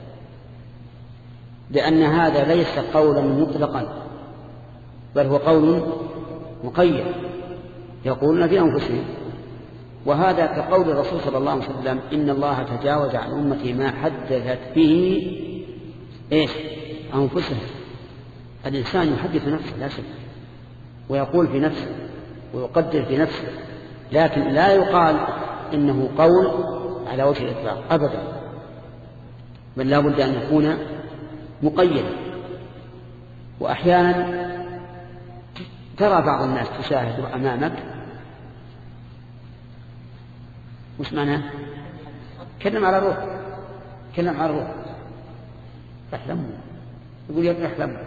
لأن هذا ليس قولا مطلقا بل هو قول مقيد، يقولون في أنفسهم. وهذا كقول الرسول صلى الله عليه وسلم إن الله تجاوز عن أمتي ما حدثت به إيش أنفسهم. الإنسان يحدث نفسه لا شك، ويقول في نفسه ويقدر في نفسه، لكن لا يقال إنه قول على وجه الإطلاق أبدا، بل لا بد أن يكون مقيدا. وأحيانا ترى بعض الناس تشاهد أمامك وش معناه؟ كلم على الروح، كلم على الروح، احلموا، يقول يا ابن احلموا،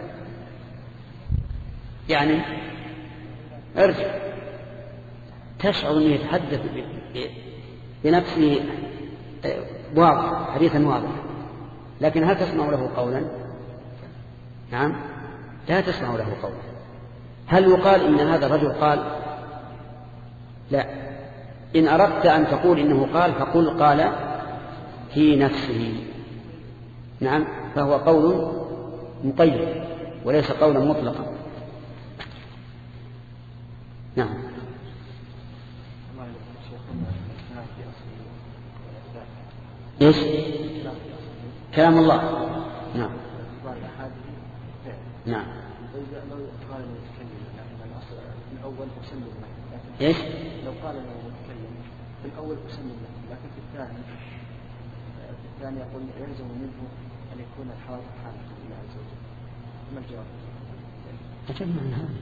يعني ارجع. تشعر أنه يتحدث بنفسه واضح، حديثا واضح، لكن هل تسمع له قولا؟ نعم لا تسمع له قولا. هل يقال إن هذا الرجل قال؟ لا. إن أردت أن تقول إنه قال فقل قال في نفسه، نعم، فهو قول مقيد وليس قولا مطلقا. نعم. إيش؟ كلام الله. نعم. نعم. إيش؟ لو قال له متكلم في الأول أسلم له، لكن في الثاني في الثاني يقول يلزم منه أن يكون الحوادث حادثة لله عز وجل. ما الجواب؟ أجبنا عن هذا.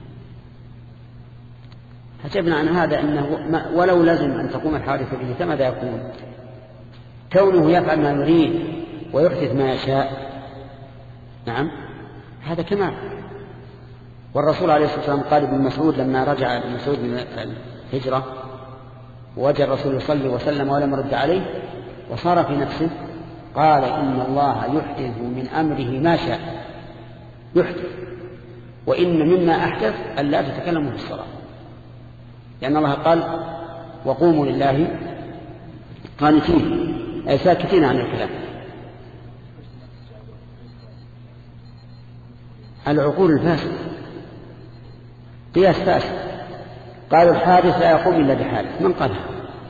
أجبنا عن هذا أنه ولو لازم أن تقوم الحادثة به فماذا يكون؟ كونه يفعل ما يريد ويحدث ما يشاء، نعم، هذا كمال. والرسول عليه الصلاة والسلام قال ابن مسعود لما رجع ابن مسعود من الهجرة ووجد الرسول يصلي وسلم ولم يرد عليه وصار في نفسه، قال إن الله يحدث من أمره ما شاء، يحدث، وإن مما أحدث أن لا تتكلموا في الصلاة، لأن الله قال وقوموا لله قانتين، أي ساكتين عن الكلام. العقول الفاسدة قياس فاسد. قالوا الحادث لا يقوم إلا بحادث، من قالها؟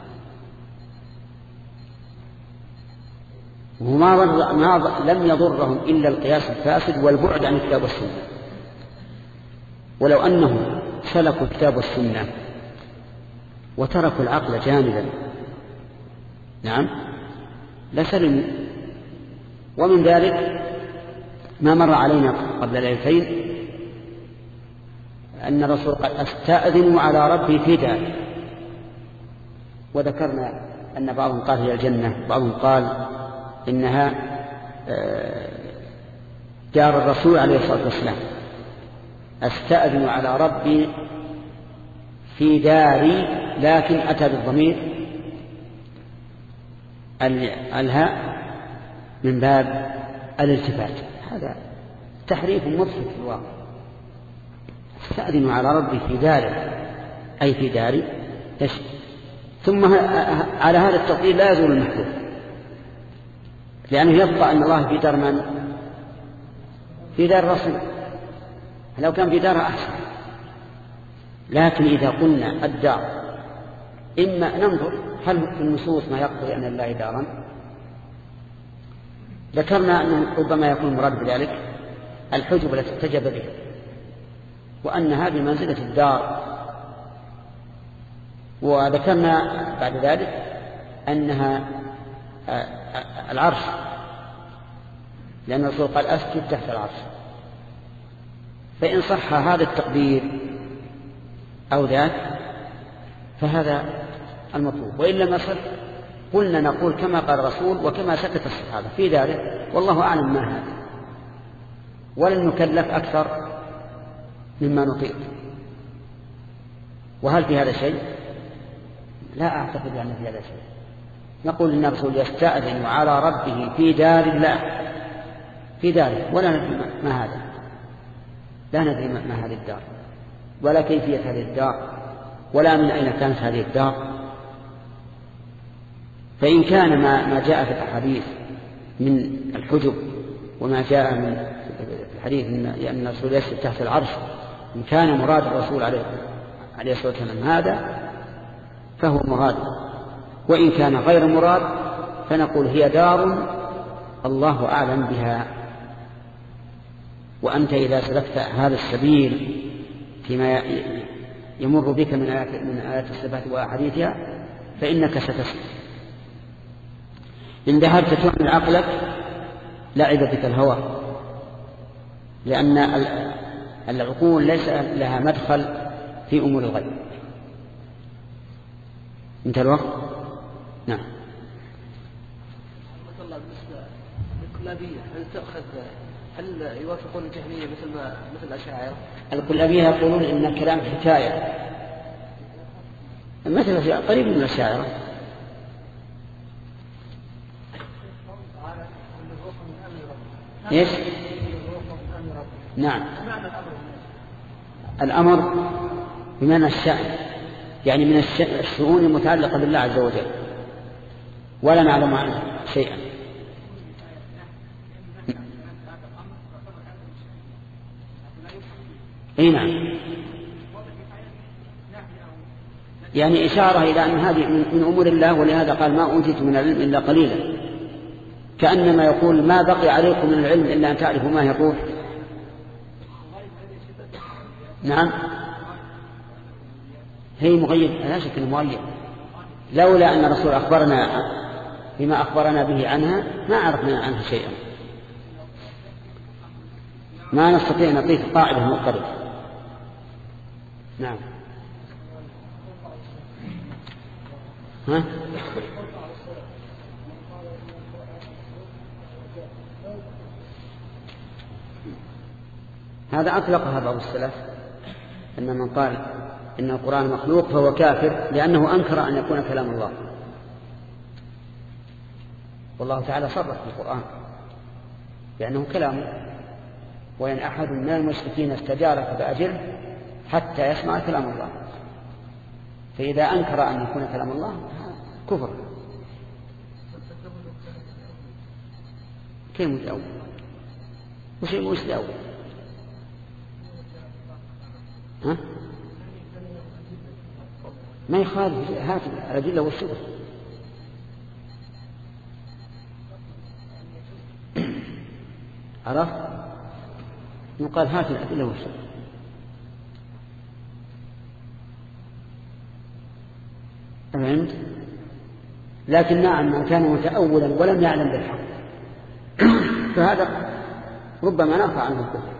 وما ما لم يضرهم إلا القياس الفاسد والبعد عن الكتاب والسنة. ولو أنهم سلكوا الكتاب والسنة وتركوا العقل جانبا، نعم، لسلموا. ومن ذلك ما مر علينا قبل ليلتين أن الرسول قال أستأذن على ربي في داري، وذكرنا أن بعضهم قال هي الجنة، بعضهم قال إنها دار الرسول عليه الصلاة والسلام. أستأذن على ربي في داري، لكن أتى بالضمير الهاء من باب الالتفات، هذا تحريف مضحك في الواقع. أستأذن على ربي في داري أي في داري، ثم على هذا التقدير لا يزول المحذوف، لأنه يبقى أن الله في دار من؟ في دار الرسول، لو كان في دار أحسن. لكن إذا قلنا الدار إما ننظر هل في النصوص ما يقضي أن الله دارا، ذكرنا أنه ربما يكون المراد بذلك الحجب التي ارتجب بها، وأنها بمنزلة الدار. وذكرنا بعد ذلك أنها العرش، لأن الرسول قال أسجد تحت العرش. فإن صح هذا التقدير أو ذاك فهذا المطلوب، وإن لم يصح قلنا نقول كما قال الرسول وكما سكت الصحابة في ذلك، والله أعلم ما هذا، ولن نكلف أكثر مما نطيق. وهل في هذا شيء؟ لا أعتقد أن في هذا شيء. نقول إن الرسول يستأذن على ربه في دار الله، في داره، ولا ندري ما هذا، لا ندري ما هذه الدار ولا كيفية هذه الدار ولا من أين كانت هذه الدار. فإن كان ما, ما جاء في الحديث من الحجب وما جاء من الحديث من أن الرسول يسجد تحت العرش، إن كان مراد الرسول عليه عليه الصلاة والسلام هذا فهو مراد، وإن كان غير مراد فنقول هي دار الله أعلم بها. وأنت إذا سلكت هذا السبيل فيما يمر بك من آيات, من آيات الصفات وأحاديثها فإنك ستسلك. إن ذهبت تحمل عقلك لعب بك الهوى، لأن العقول ليس لها مدخل في أمور الغيب. انت الوقت؟ نعم. الله بالنسبة للكلابية هل تأخذ هل يوافقون الجهمية مثل ما مثل الأشاعرة؟ الكلابية يقولون إن الكلام حكاية مثل قريب من الأشاعرة. إيش؟ نعم. الأمر بمعنى الشأن، يعني من الشؤون المتعلقة بالله عز وجل، ولا نعلم عنه شيئا. اي نعم، يعني إشارة إلى أن هذه من أمور الله، ولهذا قال ما أوتيت من العلم إلا قليلا، كأنما يقول ما بقي عليكم من العلم إلا أن تعرفوا ما يقول. نعم، هي مغيب، لا شك أنه مغيب، لولا أن الرسول أخبرنا بما أخبرنا به عنها ما عرفنا عنها شيئا، ما نستطيع نعطيك قاعدة مضطردة. نعم. ها؟ هذا أطلقها بعض السلف، أن من قال إن القرآن مخلوق فهو كافر لأنه أنكر أن يكون كلام الله، والله تعالى صرح في القرآن لأنه كلامه. وإن أحد من المشركين استجارك فأجره حتى يسمع كلام الله، فإذا أنكر أن يكون كلام الله كفر. كيف متأول؟ وش وش الأول؟ ها؟ ما يخالف، هات الأدلة والشبه. عرفت؟ يقال هات الأدلة والشبه. فهمت؟ لكن نعم من كان متأولا ولم يعلم بالحق فهذا ربما نرفع عنه الكفر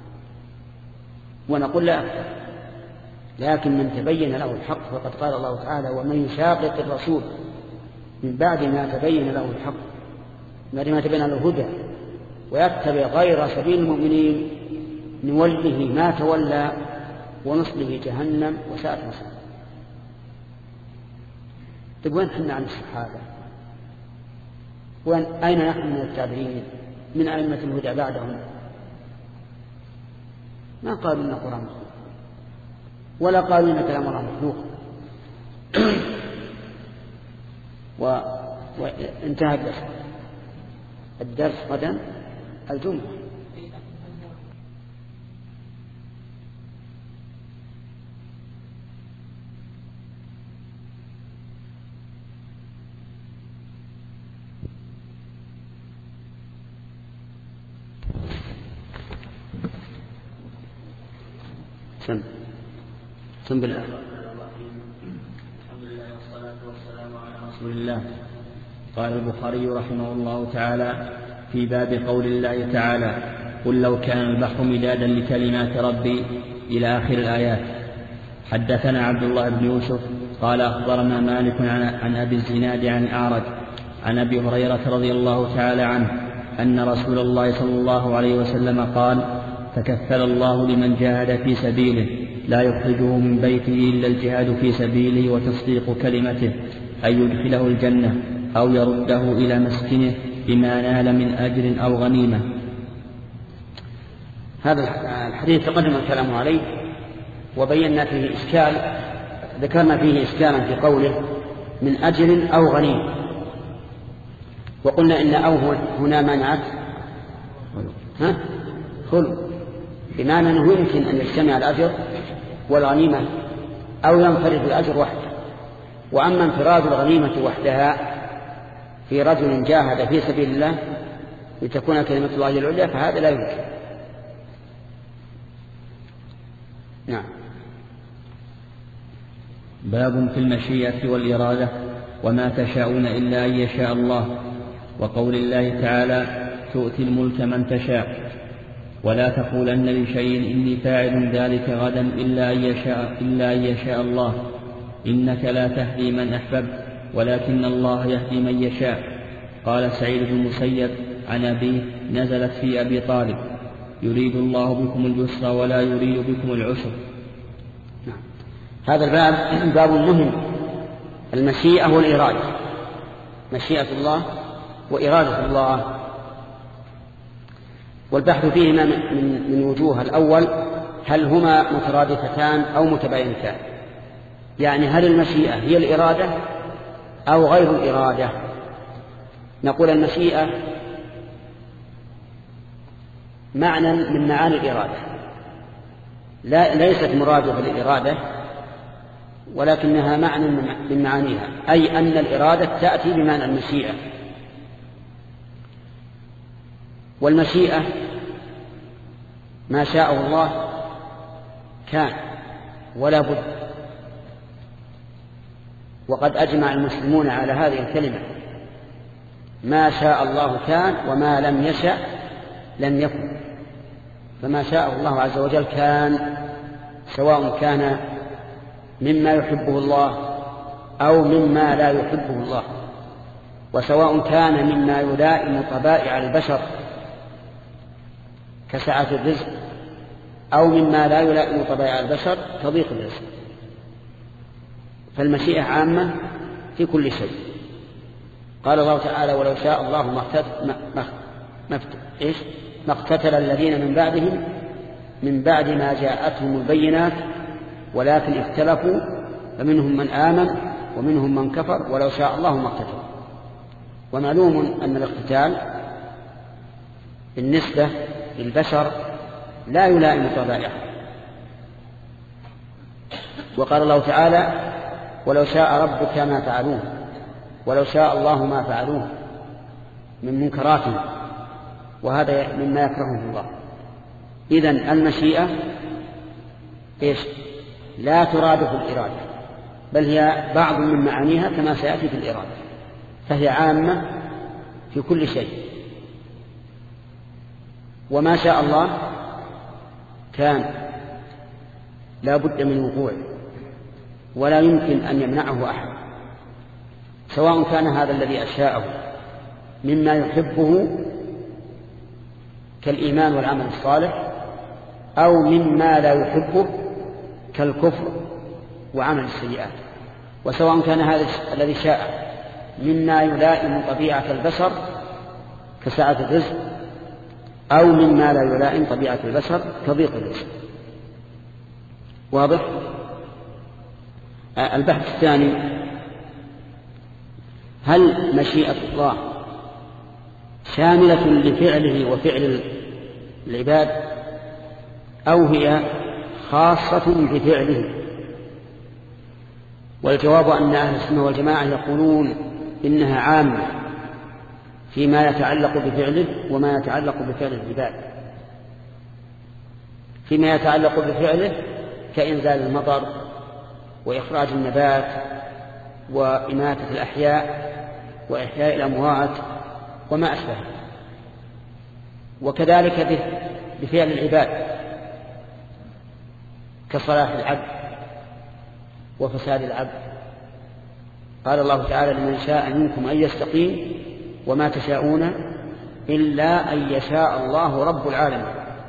ونقول لا أكثر. لكن من تبين له الحق فقد قال الله تعالى ومن يشاقق الرسول من بعد ما تبين له الحق بعد ما تبين له الهدى ويتبع غير سبيل المؤمنين نوله ما تولى ونصله جهنم وساءت مصيره. طيب وين حنا عن الصحابة؟ وين أين نحن من التابعين من أئمة الهدى بعدهم؟ ما قالوا إن القرآن مخلوق ولا قالوا إن كلام الله مخلوق. وانتهى الدرس. الدرس غدا الجمعة. سم سم بالله. الحمد لله والصلاة والسلام على رسول الله. قال البخاري رحمه الله تعالى في باب قول الله تعالى قل لو كان البحر مدادا لكلمات ربي إلى آخر الآيات. حدثنا عبد الله بن يوسف قال أخبرنا مالك عن أبي الزناد عن الأعرج عن أبي هريرة رضي الله تعالى عنه أن رسول الله صلى الله عليه وسلم قال تكفل الله لمن جاهد في سبيله لا يخرجه من بيته إلا الجهاد في سبيله وتصديق كلمته أن يدخله الجنة أو يرده إلى مسكنه بما نال من أجر أو غنيمة. هذا الحديث تقدم الكلام عليه وبينا فيه إشكال، ذكرنا فيه إشكالا في قوله من أجر أو غنيمة، وقلنا إن أو هنا منعت ها خلو، بمعنى أنه يمكن أن يجتمع الأجر والغنيمة أو ينفرد الأجر وحده. وأما انفراد الغنيمة وحدها في رجل جاهد في سبيل الله لتكون كلمة الله العليا فهذا لا يمكن. نعم. باب في المشيئة والإرادة وما تشاءون إلا أن يشاء الله، وقول الله تعالى تؤتي الملك من تشاء ولا تقولن لشيء إني فاعل ذلك غدا إلا أن يشاء, إلا أن يشاء الله إنك لا تهدي من أحببت ولكن الله يهدي من يشاء. قال سعيد بن المسيب عن أبيه نزلت في أبي طالب يريد الله بكم اليسر ولا يريد بكم العسر. هذا الباب باب مهم، المشيئة والإرادة، مشيئة الله وإرادة الله، والبحث فيهما من, من وجوه. الأول هل هما مترادفتان أو متباينتان، يعني هل المشيئة هي الإرادة أو غير الإرادة. نقول المشيئة معنى من معاني الإرادة، لا ليست مرادفة للإرادة ولكنها معنى من معانيها، أي أن الإرادة تأتي بمعنى المشيئة. والمشيئة ما شاءه الله كان ولا بد، وقد أجمع المسلمون على هذه الكلمة ما شاء الله كان وما لم يشأ لم يكن. فما شاء الله عز وجل كان، سواء كان مما يحبه الله أو مما لا يحبه الله، وسواء كان مما يلائم طبائع البشر كسعة الرزق أو مما لا يلائم طبائع البشر كضيق الرزق. فالمشيئة عامة في كل شيء. قال الله تعالى ولو شاء الله ما اقتتل ما اقتتل الذين من بعدهم من بعد ما جاءتهم البينات ولكن اختلفوا فمنهم من آمن ومنهم من كفر ولو شاء الله ما اقتتل. ومعلوم أن الاقتتال بالنسبة للبشر لا يلائم طبائعه. وقال الله تعالى ولو شاء ربك ما فعلوه ولو شاء الله ما فعلوه من منكرات، وهذا مما يكرهه الله. إذن المشيئة إيش؟ لا ترادف الإرادة، بل هي بعض من معانيها كما سيأتي في الإرادة، فهي عامة في كل شيء. وما شاء الله كان لا بد من وقوعه ولا يمكن أن يمنعه أحد، سواء كان هذا الذي أشاءه مما يحبه كالإيمان والعمل الصالح أو مما لا يحبه كالكفر وعمل السيئات، وسواء كان هذا الذي شاء مما يلائم طبيعة البشر كسعة الرزق أو مما لا يلائم طبيعة البشر كضيق الرزق. واضح؟ البحث الثاني: هل مشيئة الله شاملة لفعله وفعل العباد أو هي خاصة بفعله؟ والجواب أن أهل السنة والجماعة يقولون إنها عامة فيما يتعلق بفعله وما يتعلق بفعل العباد. فيما يتعلق بفعله كإنزال المطر وإخراج النبات وإماتة الأحياء وإحياء الأموات وما أشبه، وكذلك بفعل العباد كصلاح العبد وفساد العبد. قال الله تعالى: لمن شاء منكم أن يستقيم وما تشاءون إلا أن يشاء الله رب العالمين.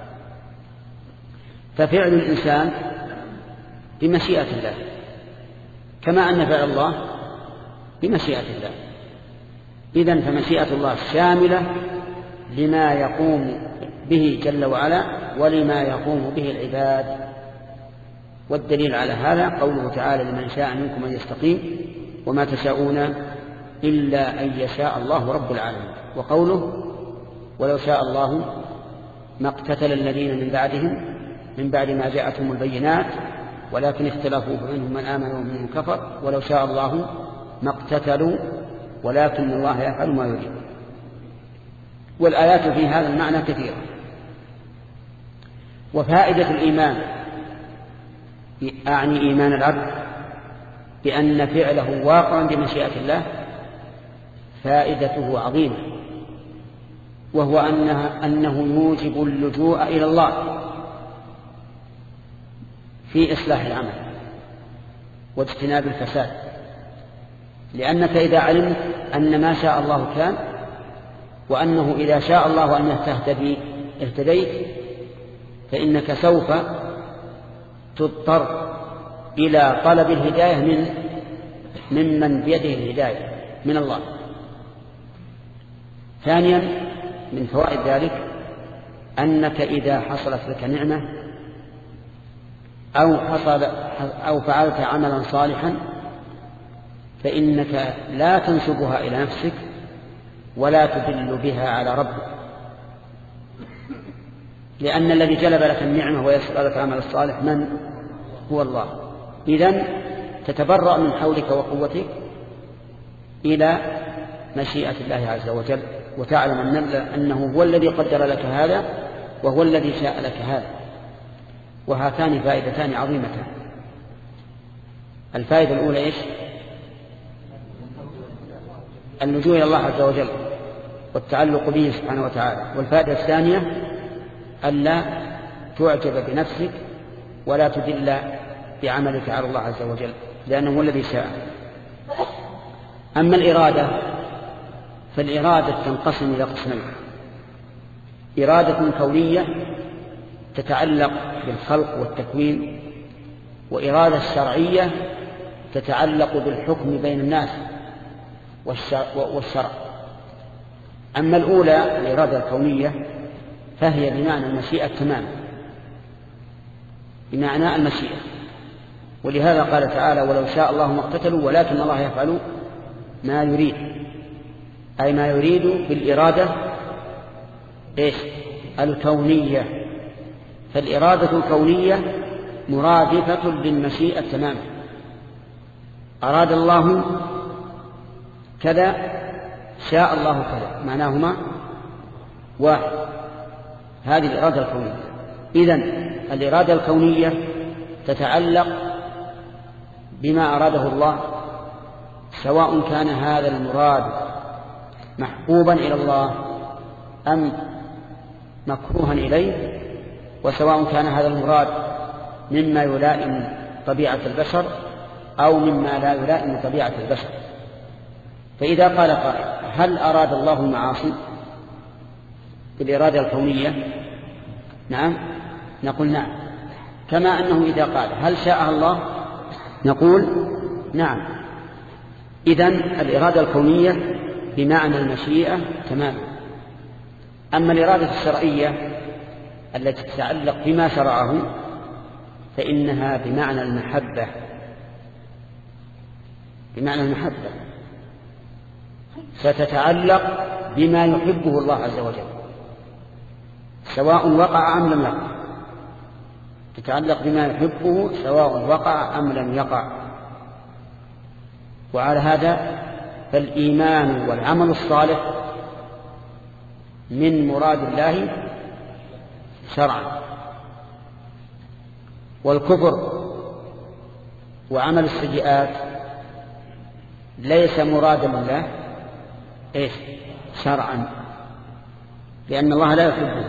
ففعل الإنسان بمشيئة الله كما أن فعل الله بمشيئة الله. إذن فمشيئة الله شاملة لما يقوم به جل وعلا ولما يقوم به العباد. والدليل على هذا قوله تعالى: لمن شاء منكم أن يستقيم وما تشاءون إلا أن يشاء الله رب العالمين. وقوله: ولو شاء الله ما اقتتل الذين من بعدهم من بعد ما جاءتهم البينات ولكن اختلفوا فمنهم من آمن ومنهم كفر ولو شاء الله ما اقتتلوا ولكن الله يفعل ما يريد. والآيات في هذا المعنى كثيرة. وفائدة الإيمان أعني إيمان العبد بأن فعله واقع بمشيئة الله فائدته عظيمة، وهو أنها أنه يوجب اللجوء إلى الله في إصلاح العمل واجتناب الفساد، لأنك إذا علمت أن ما شاء الله كان وأنه إذا شاء الله أن تهتدي اهتديت فإنك سوف تضطر إلى طلب الهداية من ممن بيده الهداية من الله. ثانيا من فوائد ذلك أنك إذا حصلت لك نعمة أو حصل أو فعلت عملا صالحا فإنك لا تنسبها إلى نفسك ولا تدل بها على ربك، لأن الذي جلب لك النعمة ويسر لك العمل الصالح من هو الله. إذن تتبرأ من حولك وقوتك إلى مشيئة الله عز وجل، وتعلم أنه هو الذي قدر لك هذا وهو الذي شاء لك هذا. وهاتان فائدتان عظيمتان. الفائدة الأولى إيش؟ اللجوء إلى الله عز وجل والتعلق به سبحانه وتعالى. والفائدة الثانية ألا تعجب بنفسك ولا تدل بعملك على الله عز وجل لأنه هو الذي شاء. أما الإرادة فالإرادة تنقسم إلى قسمين: إرادة كونية تتعلق بالخلق والتكوين، وإرادة شرعية تتعلق بالحكم بين الناس والشرع. أما الأولى الإرادة الكونية فهي بمعنى المشيئة تماما، بمعنى المشيئة. ولهذا قال تعالى: ولو شاء الله ما اقتتلوا ولكن الله يفعل ما يريد، أي ما يريد بالإرادة إيش؟ الكونية. فالإرادة الكونية مرادفة للمشيئة تماما. أراد الله كذا شاء الله كذا، معناهما واحد. هذه الإرادة الكونية. إذن الإرادة الكونية تتعلق بما أراده الله، سواء كان هذا المراد محبوبا إلى الله أم مكروها إليه، وسواء كان هذا المراد مما يلائم طبيعة البشر أو مما لا يلائم طبيعة البشر. فإذا قال قائل هل أراد الله المعاصي بالإرادة الكونية؟ نعم، نقول نعم، كما أنه إذا قال هل شاء الله نقول نعم. إذن الإرادة الكونية بمعنى المشيئة تماما. أما الإرادة الشرعية التي تتعلق بما شرعه فإنها بمعنى المحبة، بمعنى المحبة ستتعلق بما يحبه الله عز وجل سواء وقع أم لم يقع، تتعلق بما يحبه سواء وقع أم لم يقع. وعلى هذا فالإيمان والعمل الصالح من مراد الله شرعا، والكفر وعمل السيئات ليس مرادا لله إيش شرعا، لأن الله لا يحبه.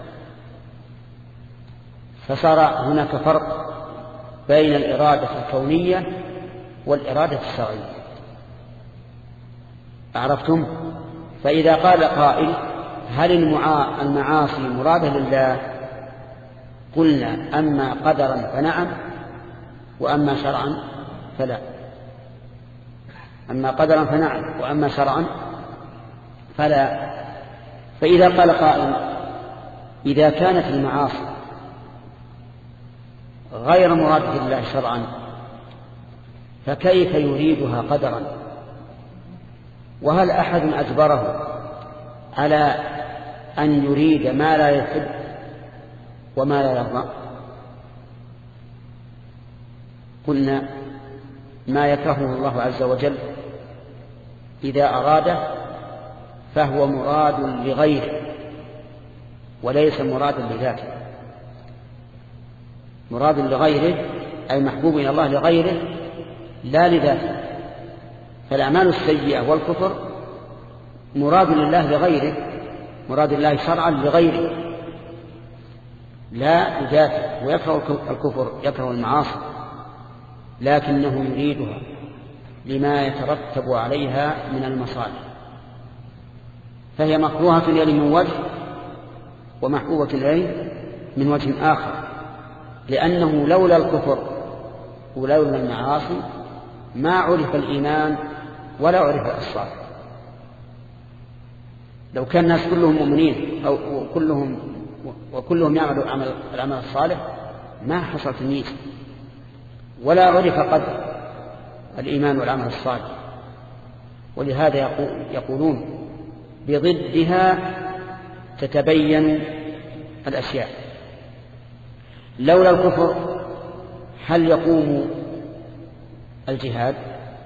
فصار هناك فرق بين الإرادة الكونية والإرادة الشرعية. أعرفتم؟ فإذا قال قائل هل المعاصي مرادة لله؟ قلنا أما قدرا فنعم، وأما شرعا فلا. أما قدرا فنعم، وأما شرعا فلا. فإذا قال قائل إذا كانت المعاصي غير مرادة لله شرعا فكيف يريدها قدرا؟ وهل أحد أجبره على أن يريد ما لا يحب وما لا يرضى؟ قلنا ما يكرهه الله عز وجل إذا أراده فهو مراد لغيره وليس مراد لذاته. مراد لغيره أي محبوب إلى الله لغيره لا لذاته. فالأعمال السيئة والكفر مراد لله لغيره، مراد الله شرعا لغيره لا لذاته. ويكره الكفر، يكره المعاصي، لكنه يريدها لما يترتب عليها من المصالح، فهي مكروهة إليه من وجه ومحبوبة إليه من وجه آخر، لأنه لولا الكفر ولولا المعاصي ما عرف الإيمان ولا عرف الإصلاح. لو كان الناس كلهم مؤمنين أو كلهم وكلهم يعملوا عمل العمل الصالح ما حصل تمييز ولا عرف قدر الإيمان والعمل الصالح. ولهذا يقولون بضدها تتبين الأشياء. لولا الكفر هل يقوم الجهاد؟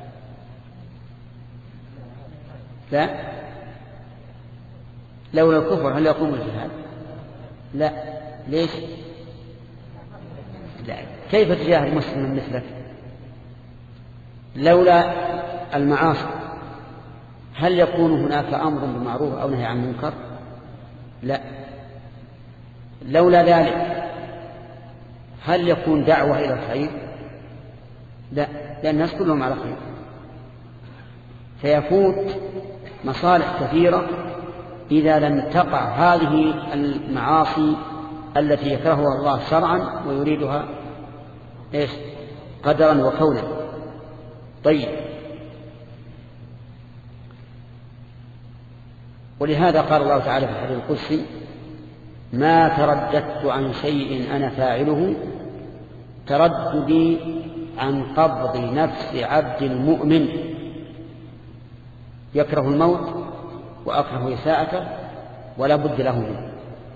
لا. لولا الكفر هل يقوم الجهاد؟ لا. ليش؟ لا. كيف تجاهد مسلم مثلك؟ لولا المعاصي هل يكون هناك أمر بالمعروف أو نهي عن المنكر؟ لا. لولا ذلك هل يكون دعوة إلى الخير؟ لا، لأن الناس كلهم على خير. فيفوت مصالح كثيرة إذا لم تقع هذه المعاصي التي يكرهها الله شرعا ويريدها إيش؟ قدرا وكونا. طيب، ولهذا قال الله تعالى في الحديث القدسي ما ترددت عن شيء أنا فاعله ترددي عن قبض نفس عبد مؤمن يكره الموت وأكره إساءته ولا بد له منه.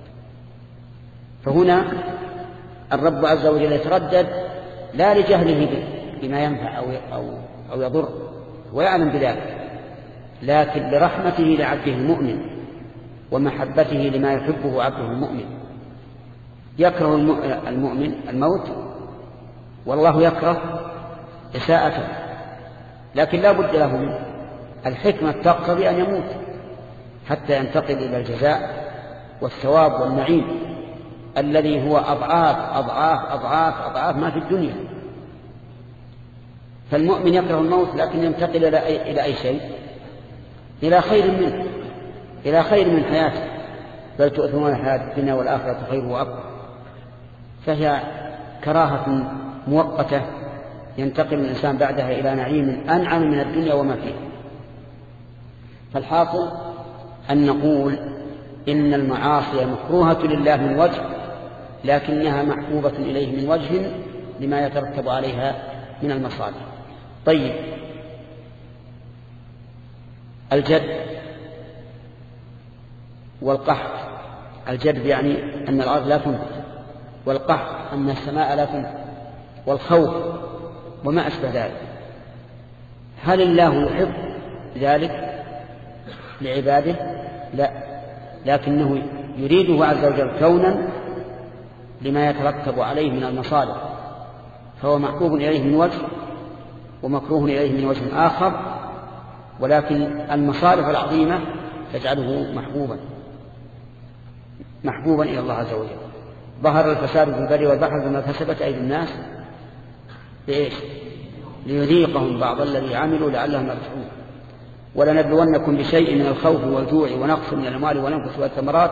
فهنا الرب عز وجل يتردد لا لجهله بما ينفع أو, أو, أو يضر ويعلم بذلك، لكن لرحمته لعبده المؤمن ومحبته لما يحبه عبده المؤمن. يكره المؤمن الموت والله يكره إساءته، لكن لا بد له منه. الحكمة تقتضي أن يموت حتى ينتقل إلى الجزاء والثواب والنعيم الذي هو أضعاف أضعاف أضعاف أضعاف ما في الدنيا. فالمؤمن يكره الموت لكن ينتقل إلى أي, إلى أي شيء؟ إلى خير منه، إلى خير من حياته. بل تؤثرون الحياة الدنيا والآخرة خير وأبقى. فهي كراهة مؤقتة ينتقل الإنسان بعدها إلى نعيم أنعم من الدنيا وما فيها. فالحاصل أن نقول إن المعاصي مكروهة لله من وجه، لكنها محبوبة إليه من وجه لما يترتب عليها من المصالح. طيب، الجد والقحط. الجد يعني أن الأرض لا تنبت، والقحط أن السماء لا تنبت، والخوف وما أشبه ذلك. هل الله يحب ذلك لعباده؟ لا، لكنه يريده عز وجل كونا لما يترتب عليه من المصالح، فهو محبوب إليه من وجه ومكروه إليه من وجه آخر، ولكن المصالح العظيمة تجعله محبوبا محبوبا إلى الله عز وجل. ظهر الفساد في البر والبحر بما كسبت أيدي الناس لإيش؟ ليذيقهم بعض الذي عملوا لعلهم يرجعون. ولنبلونكم بشيء من الخوف والجوع ونقص من الأموال والأنفس والثمرات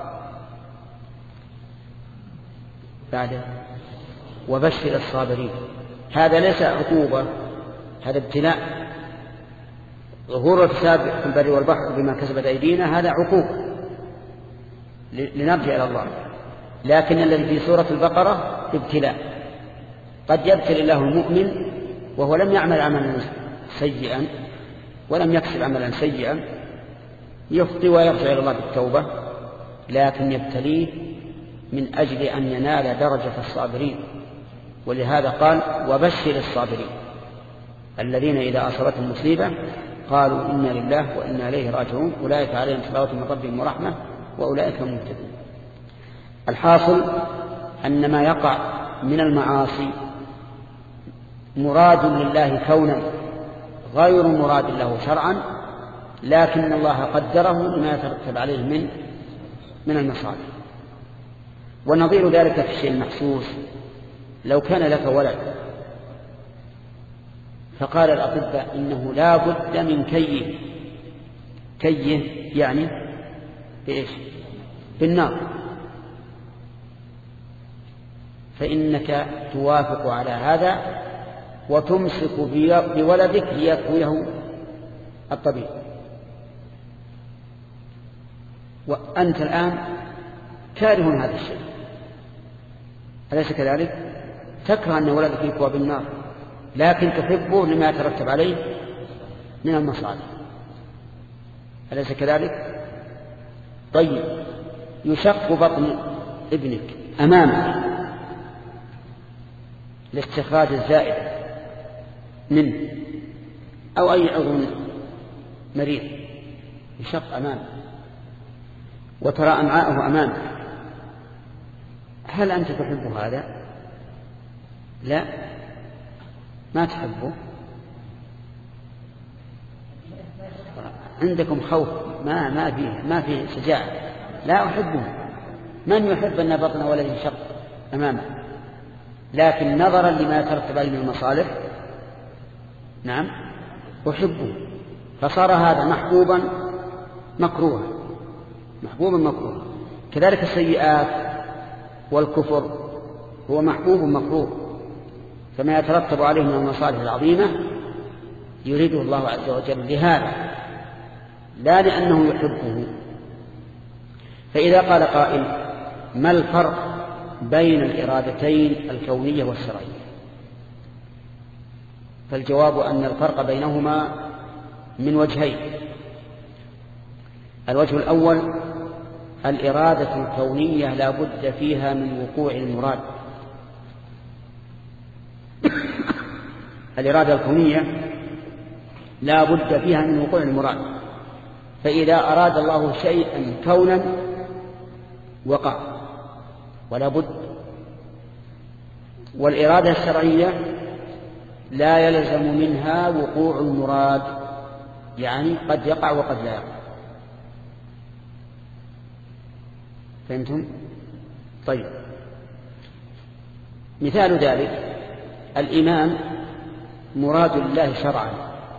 بعد وبشر الصابرين. هذا ليس عقوبة، هذا ابتلاء. ظهور الفساد في البر والبحر بما كسبت أيدينا هذا عقوبة لنرجع إلى الله، لكن الذي في سورة البقرة ابتلاء. قد يبتلي الله المؤمن وهو لم يعمل عملا سيئا ولم يكسب عملا سيئا، يخطئ ويرجع إلى الله بالتوبة، لكن يبتليه من أجل أن ينال درجة الصابرين. ولهذا قال وبشر الصابرين الذين إذا أصابتهم مصيبة قالوا إنا لله وإنا إليه راجعون أولئك عليهم صلوات من ربهم ورحمة وأولئك هم المهتدون. الحاصل أن ما يقع من المعاصي مراد لله كونا غير مراد له شرعا، لكن الله قدره لما يترتب عليه من من المصالح. ونظير ذلك في الشيء المحسوس، لو كان لك ولد فقال الأطباء إنه لا بد من كيه كيه يعني بإيش؟ بالنار، فإنك توافق على هذا وتمسك بولدك ليكويه الطبيب، وأنت الآن كاره هذا الشيء، أليس كذلك؟ تكره أن ولدك يكوى بالنار، لكن تحبه لما يترتب عليه من المصالح، أليس كذلك؟ طيب، يشق بطن ابنك أمامك لاستخراج الزائدة منه أو أي عضو مريض يشق أمامك وترى أمعاءه أمامك، هل أنت تحب هذا؟ لا، ما تحبه، عندكم خوف، ما ما فيه ما فيه شجاعة، لا أحبه. من يحب أن بطن ولده يشق أمامه؟ لكن نظرا لما يترتب عليه من المصالح نعم أحبه، فصار هذا محبوبا مكروها محبوبا مكروها. كذلك السيئات والكفر هو محبوب مكروه، فما يترتب عليه من المصالح العظيمة يريده الله عز وجل لهذا، لا لأنه يحبه. فإذا قال قائل ما الفرق بين الإرادتين الكونية والشرعية؟ فالجواب أن الفرق بينهما من وجهين. الوجه الأول الإرادة الكونية لا بد فيها من وقوع المراد. الإرادة الكونية لا بد فيها من وقوع المراد، فإذا أراد الله شيئا كونا وقع ولا بد. والإرادة الشرعية لا يلزم منها وقوع المراد، يعني قد يقع وقد لا يقع. فهمتم؟ طيب، مثال ذلك الإمام مراد الله شرعا،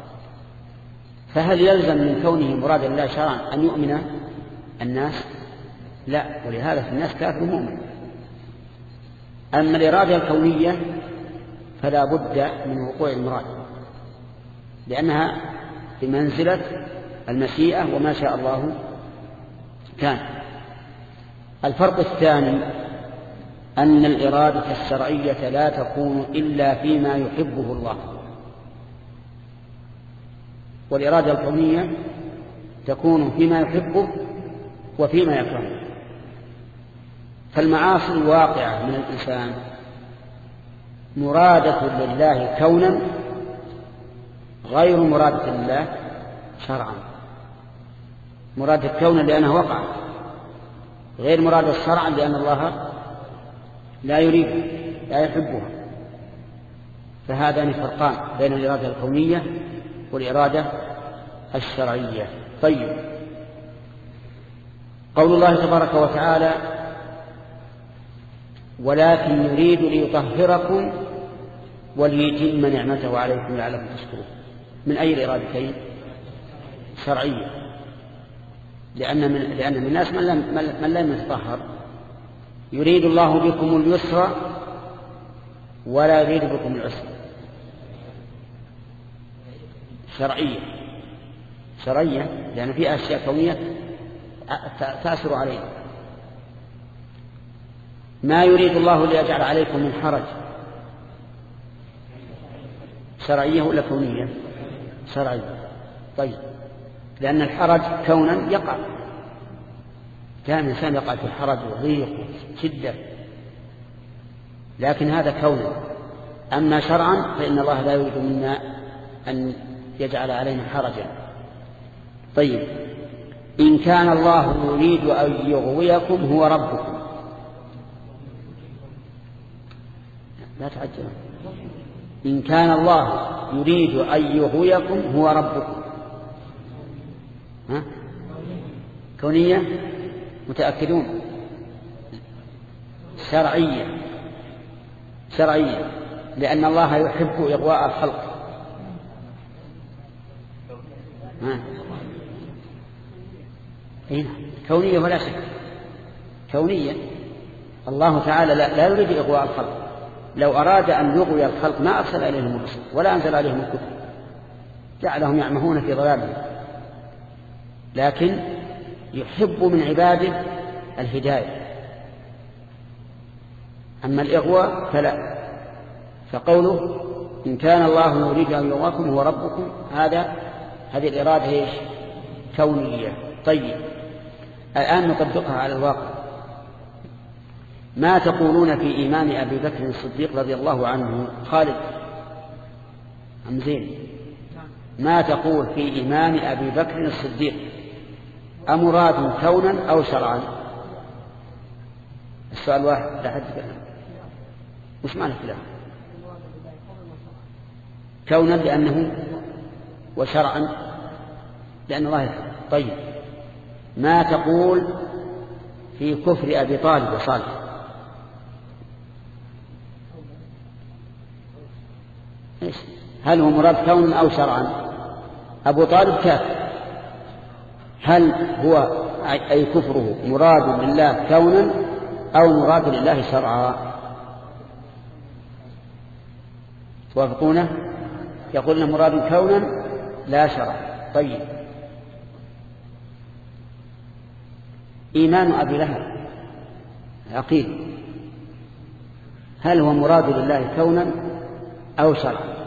فهل يلزم من كونه مراد الله شرعا أن يؤمن الناس؟ لا، ولهذا في الناس كافر مؤمن. أما الإرادة الكونية فلا بد من وقوع المراد، لأنها بمنزلة المشيئة، وما شاء الله كان. الفرق الثاني أن الإرادة الشرعية لا تكون إلا فيما يحبه الله، والإرادة الكونية تكون فيما يحبه وفيما يكرهه. فالمعاصي الواقعة من الإنسان مرادة لله كونا غير مرادة لله شرعا. مرادة كونا لأنها وقع، غير مرادة شرعا لأن الله لا يريد لا يحبها. فهذان فرقان بين الإرادة الكونية والإرادة الشرعية. طيب، قول الله تبارك وتعالى ولكن يريد ليطهركم وليتم نعمته عليكم لعلكم تشكرون، من أي الإرادتين؟ شرعية، لأن من, لأن من الناس من لم, من لم يتطهر. يريد الله بكم اليسر ولا يريد بكم العسر. شرعية شرعية لأن في أشياء كونية تأثر علينا. ما يريد الله ليجعل عليكم من حرج، شرعية ولا كونية؟ شرعية. طيب، لأن الحرج كونا يقع، كان الإنسان يقع في الحرج وضيق وشدة، لكن هذا كونا. أما شرعا فإن الله لا يريد منا أن يجعل علينا حرجا. طيب، إن كان الله يريد أن يغويكم هو ربكم. لا تعجلوا. إن كان الله يريد أن يغويكم هو ربكم. ها؟ كونية؟ متأكدون؟ شرعية شرعية لأن الله يحب إغواء الخلق. ها؟ إيه؟ كونية ولا شك، كونية. الله تعالى لا, لا يريد إغواء الخلق. لو أراد أن يغوي الخلق ما أرسل إليهم الرسل ولا أنزل عليهم الكتب، جعلهم يعمهون في ضلالهم. لكن يحب من عباده الهداية. أما الإغواء فلا. فقوله إن كان الله يريد أن يغواكم هو ربكم، هذا هذه الإرادة إيش؟ كونية. طيب، الآن نطبقها على الواقع. ما تقولون في إيمان أبي بكر الصديق رضي الله عنه؟ خالد أم زين؟ ما تقول في إيمان أبي بكر الصديق؟ أمراد كونا أو شرعا؟ السؤال واحد لا حد كلام. مش معنى كلام؟ كونا لأنه، وشرعا لأن الله يحب. طيب، ما تقول في كفر أبي طالب وصالح؟ إيش؟ هل هو مراد كون أو شرعا؟ أبو طالب كافر، هل هو أي كفره مراد لله كونا أو مراد لله شرعا؟ توافقونه؟ يقولون مراد كونا لا شرعا. طيب، إيمان أبي لهب عقيل، هل هو مراد لله كونا أو شرعا؟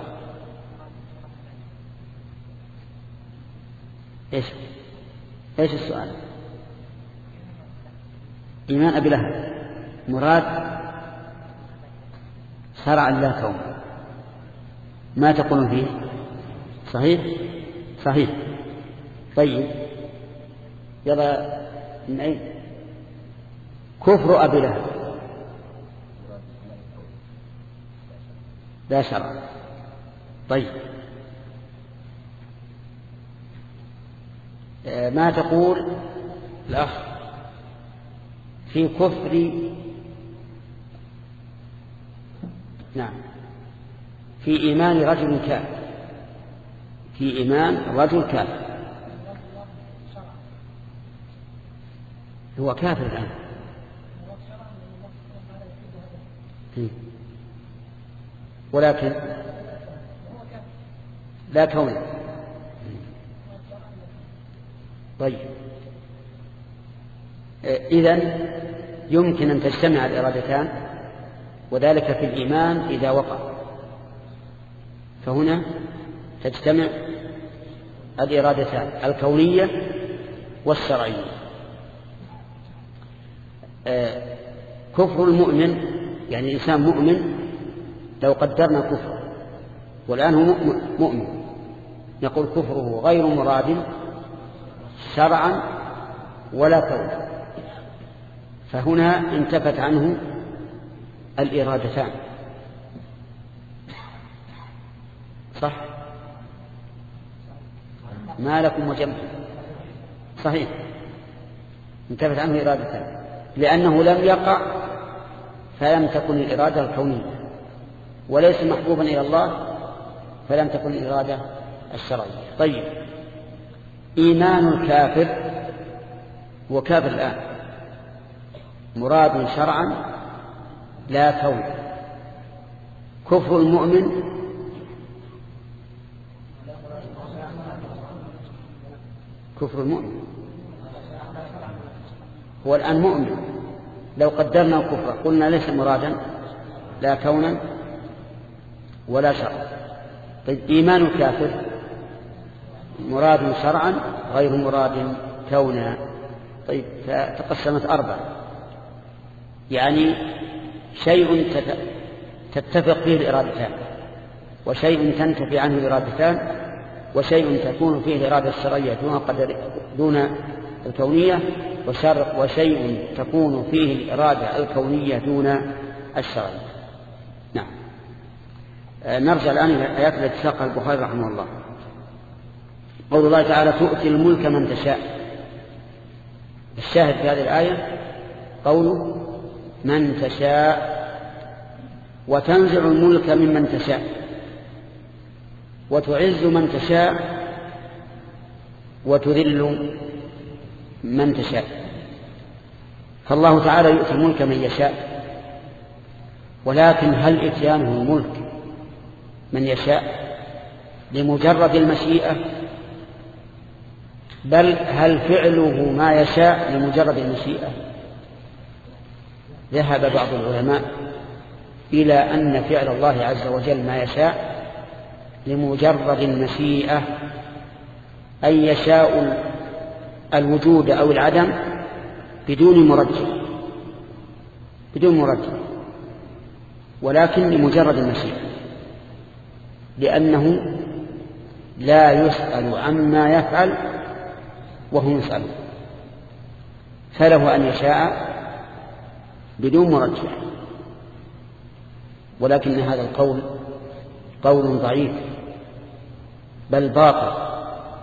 إيش إيش السؤال؟ إيمان أبي لهب مراد شرعا لا كونا. ما تقولون فيه؟ صحيح صحيح. طيب، يلا من أين؟ كفر أبي لهب لا شرع. طيب، ما تقول الأخ في كفر نعم في إيمان رجل كافر في إيمان رجل كافر هو كافر الآن ولكن لا كونه. طيب إذن يمكن أن تجتمع الإرادتان وذلك في الإيمان إذا وقع، فهنا تجتمع الإرادتان الكونية والشرعية. كفر المؤمن يعني إنسان مؤمن لو قدرنا كفره والآن هو مؤمن نقول كفره غير مراد شرعا ولا كونا، فهنا انتفت عنه الإرادتان. صح؟ ما لكم وجمع صحيح انتفت عنه إرادتان لأنه لم يقع فلم تكن الإرادة الكونية، وليس محبوبا إلى الله فلم تكن الإرادة الشرعية. طيب إيمان الكافر وكافر الآن مراد شرعا لا كون. كفر المؤمن كفر المؤمن هو الآن مؤمن لو قدرنا كفر قلنا ليس مرادا لا كونا ولا شرعا. طيب إيمان الكافر مراد شرعا غير مراد كونا. طيب تقسمت أربعة يعني شيء تتفق فيه الإرادتان وشيء تنتفي عنه الإرادتان وشيء تكون فيه الإرادة الشرعية دون قدر دون الكونية وشيء تكون فيه الإرادة الكونية دون الشرعية. نعم. نرجع الآن إلى الآيات التي ساقها البخاري رحمه الله. قول الله تعالى تؤتي الملك من تشاء. الشاهد في هذه الآية قوله من تشاء وتنزع الملك ممن تشاء وتعز من تشاء وتذل من تشاء. فالله تعالى يؤتي الملك من يشاء، ولكن هل إتيانه الملك من يشاء لمجرد المشيئة بل هل فعله ما يشاء لمجرد المشيئة؟ ذهب بعض العلماء إلى أن فعل الله عز وجل ما يشاء لمجرد المشيئة أي يشاء الوجود أو العدم بدون مرجح بدون مرجح ولكن لمجرد المشيئة، لأنه لا يسأل عما يفعل وهم يسألون، فله أن يشاء بدون مرجح. ولكن هذا القول قول ضعيف بل باطل،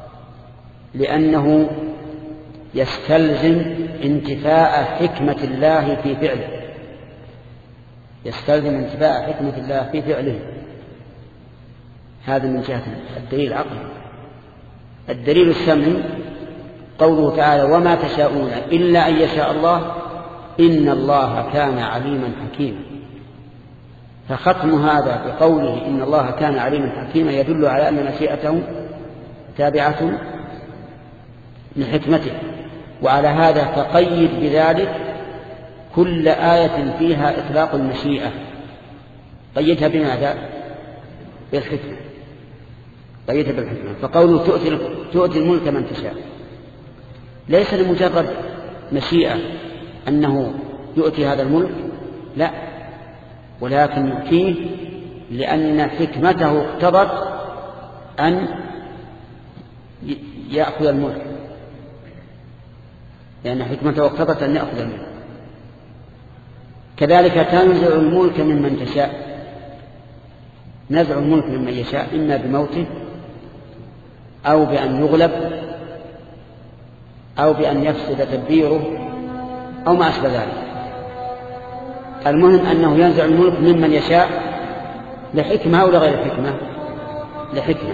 لأنه يستلزم انتفاء حكمة الله في فعله يستلزم انتفاء حكمة الله في فعله. هذا من جهة الدليل العقلي. الدليل السمعي قوله تعالى وما تشاءون إلا أن يشاء الله إن الله كان عليما حكيما. فختم هذا بقوله إن الله كان عليما حكيما يدل على أن مشيئته تابعة لحكمته، وعلى هذا تقيد بذلك كل آية فيها إطلاق المشيئة قيدها بماذا؟ بالحكمة قيدها بالحكمة. فقوله تؤتي, تؤتي الملك من تشاء ليس لمجرد مشيئة أنه يؤتي هذا الملك، لا، ولكن يؤتيه لأن حكمته اقتضت أن يأخذ الملك لأن حكمته اقتضت أن يأخذ الملك. كذلك تنزع الملك ممن تشاء. نزع الملك ممن يشاء إما بموته أو بأن يغلب أو بأن يفسد تدبيره أو ما أشبه ذلك. المهم أنه ينزع الملك ممن يشاء لحكمة أو لغير حكمة، لحكمة.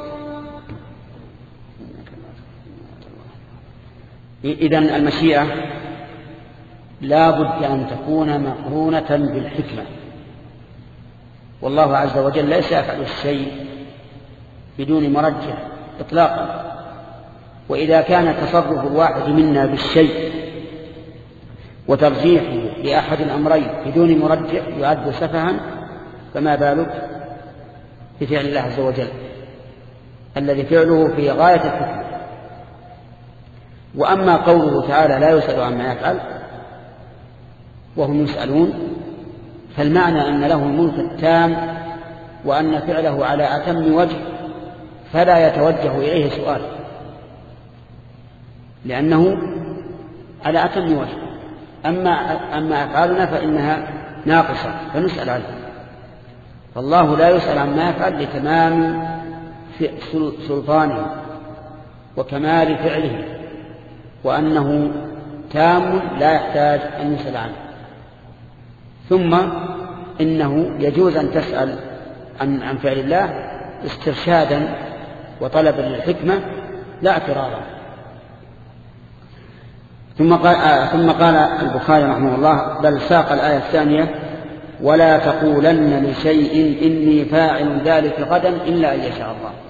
إذن المشيئة لا بد أن تكون مقرونة بالحكمة، والله عز وجل ليس يفعل الشيء بدون مرجح إطلاقا. وإذا كان تصرف الواحد منا بالشيء وترجيحه لأحد الأمرين بدون مرجح يعد سفها، فما بالك بفعل الله عز وجل الذي فعله في غاية الحكمة. وأما قوله تعالى لا يسأل عما يفعل وهم يسألون، فالمعنى أن له الملك التام وأن فعله على أتم وجه، فلا يتوجه إليه سؤال لأنه على أتم وجه. أما, أما أفعالنا فإنها ناقصة فنسأل عنها. فالله لا يسأل عما يفعل لتمام سلطانه وكمال فعله، وأنه تام لا يحتاج أن يسأل عنه. ثم إنه يجوز أن تسأل عن, عن فعل الله استرشادا وطلبا للحكمة لا اعتراضا. ثم قال, آه ثم قال البخاري رحمه الله بل ساق الآية الثانية ولا تقولن لشيء إني فاعل ذلك غدا إلا أن يشاء الله.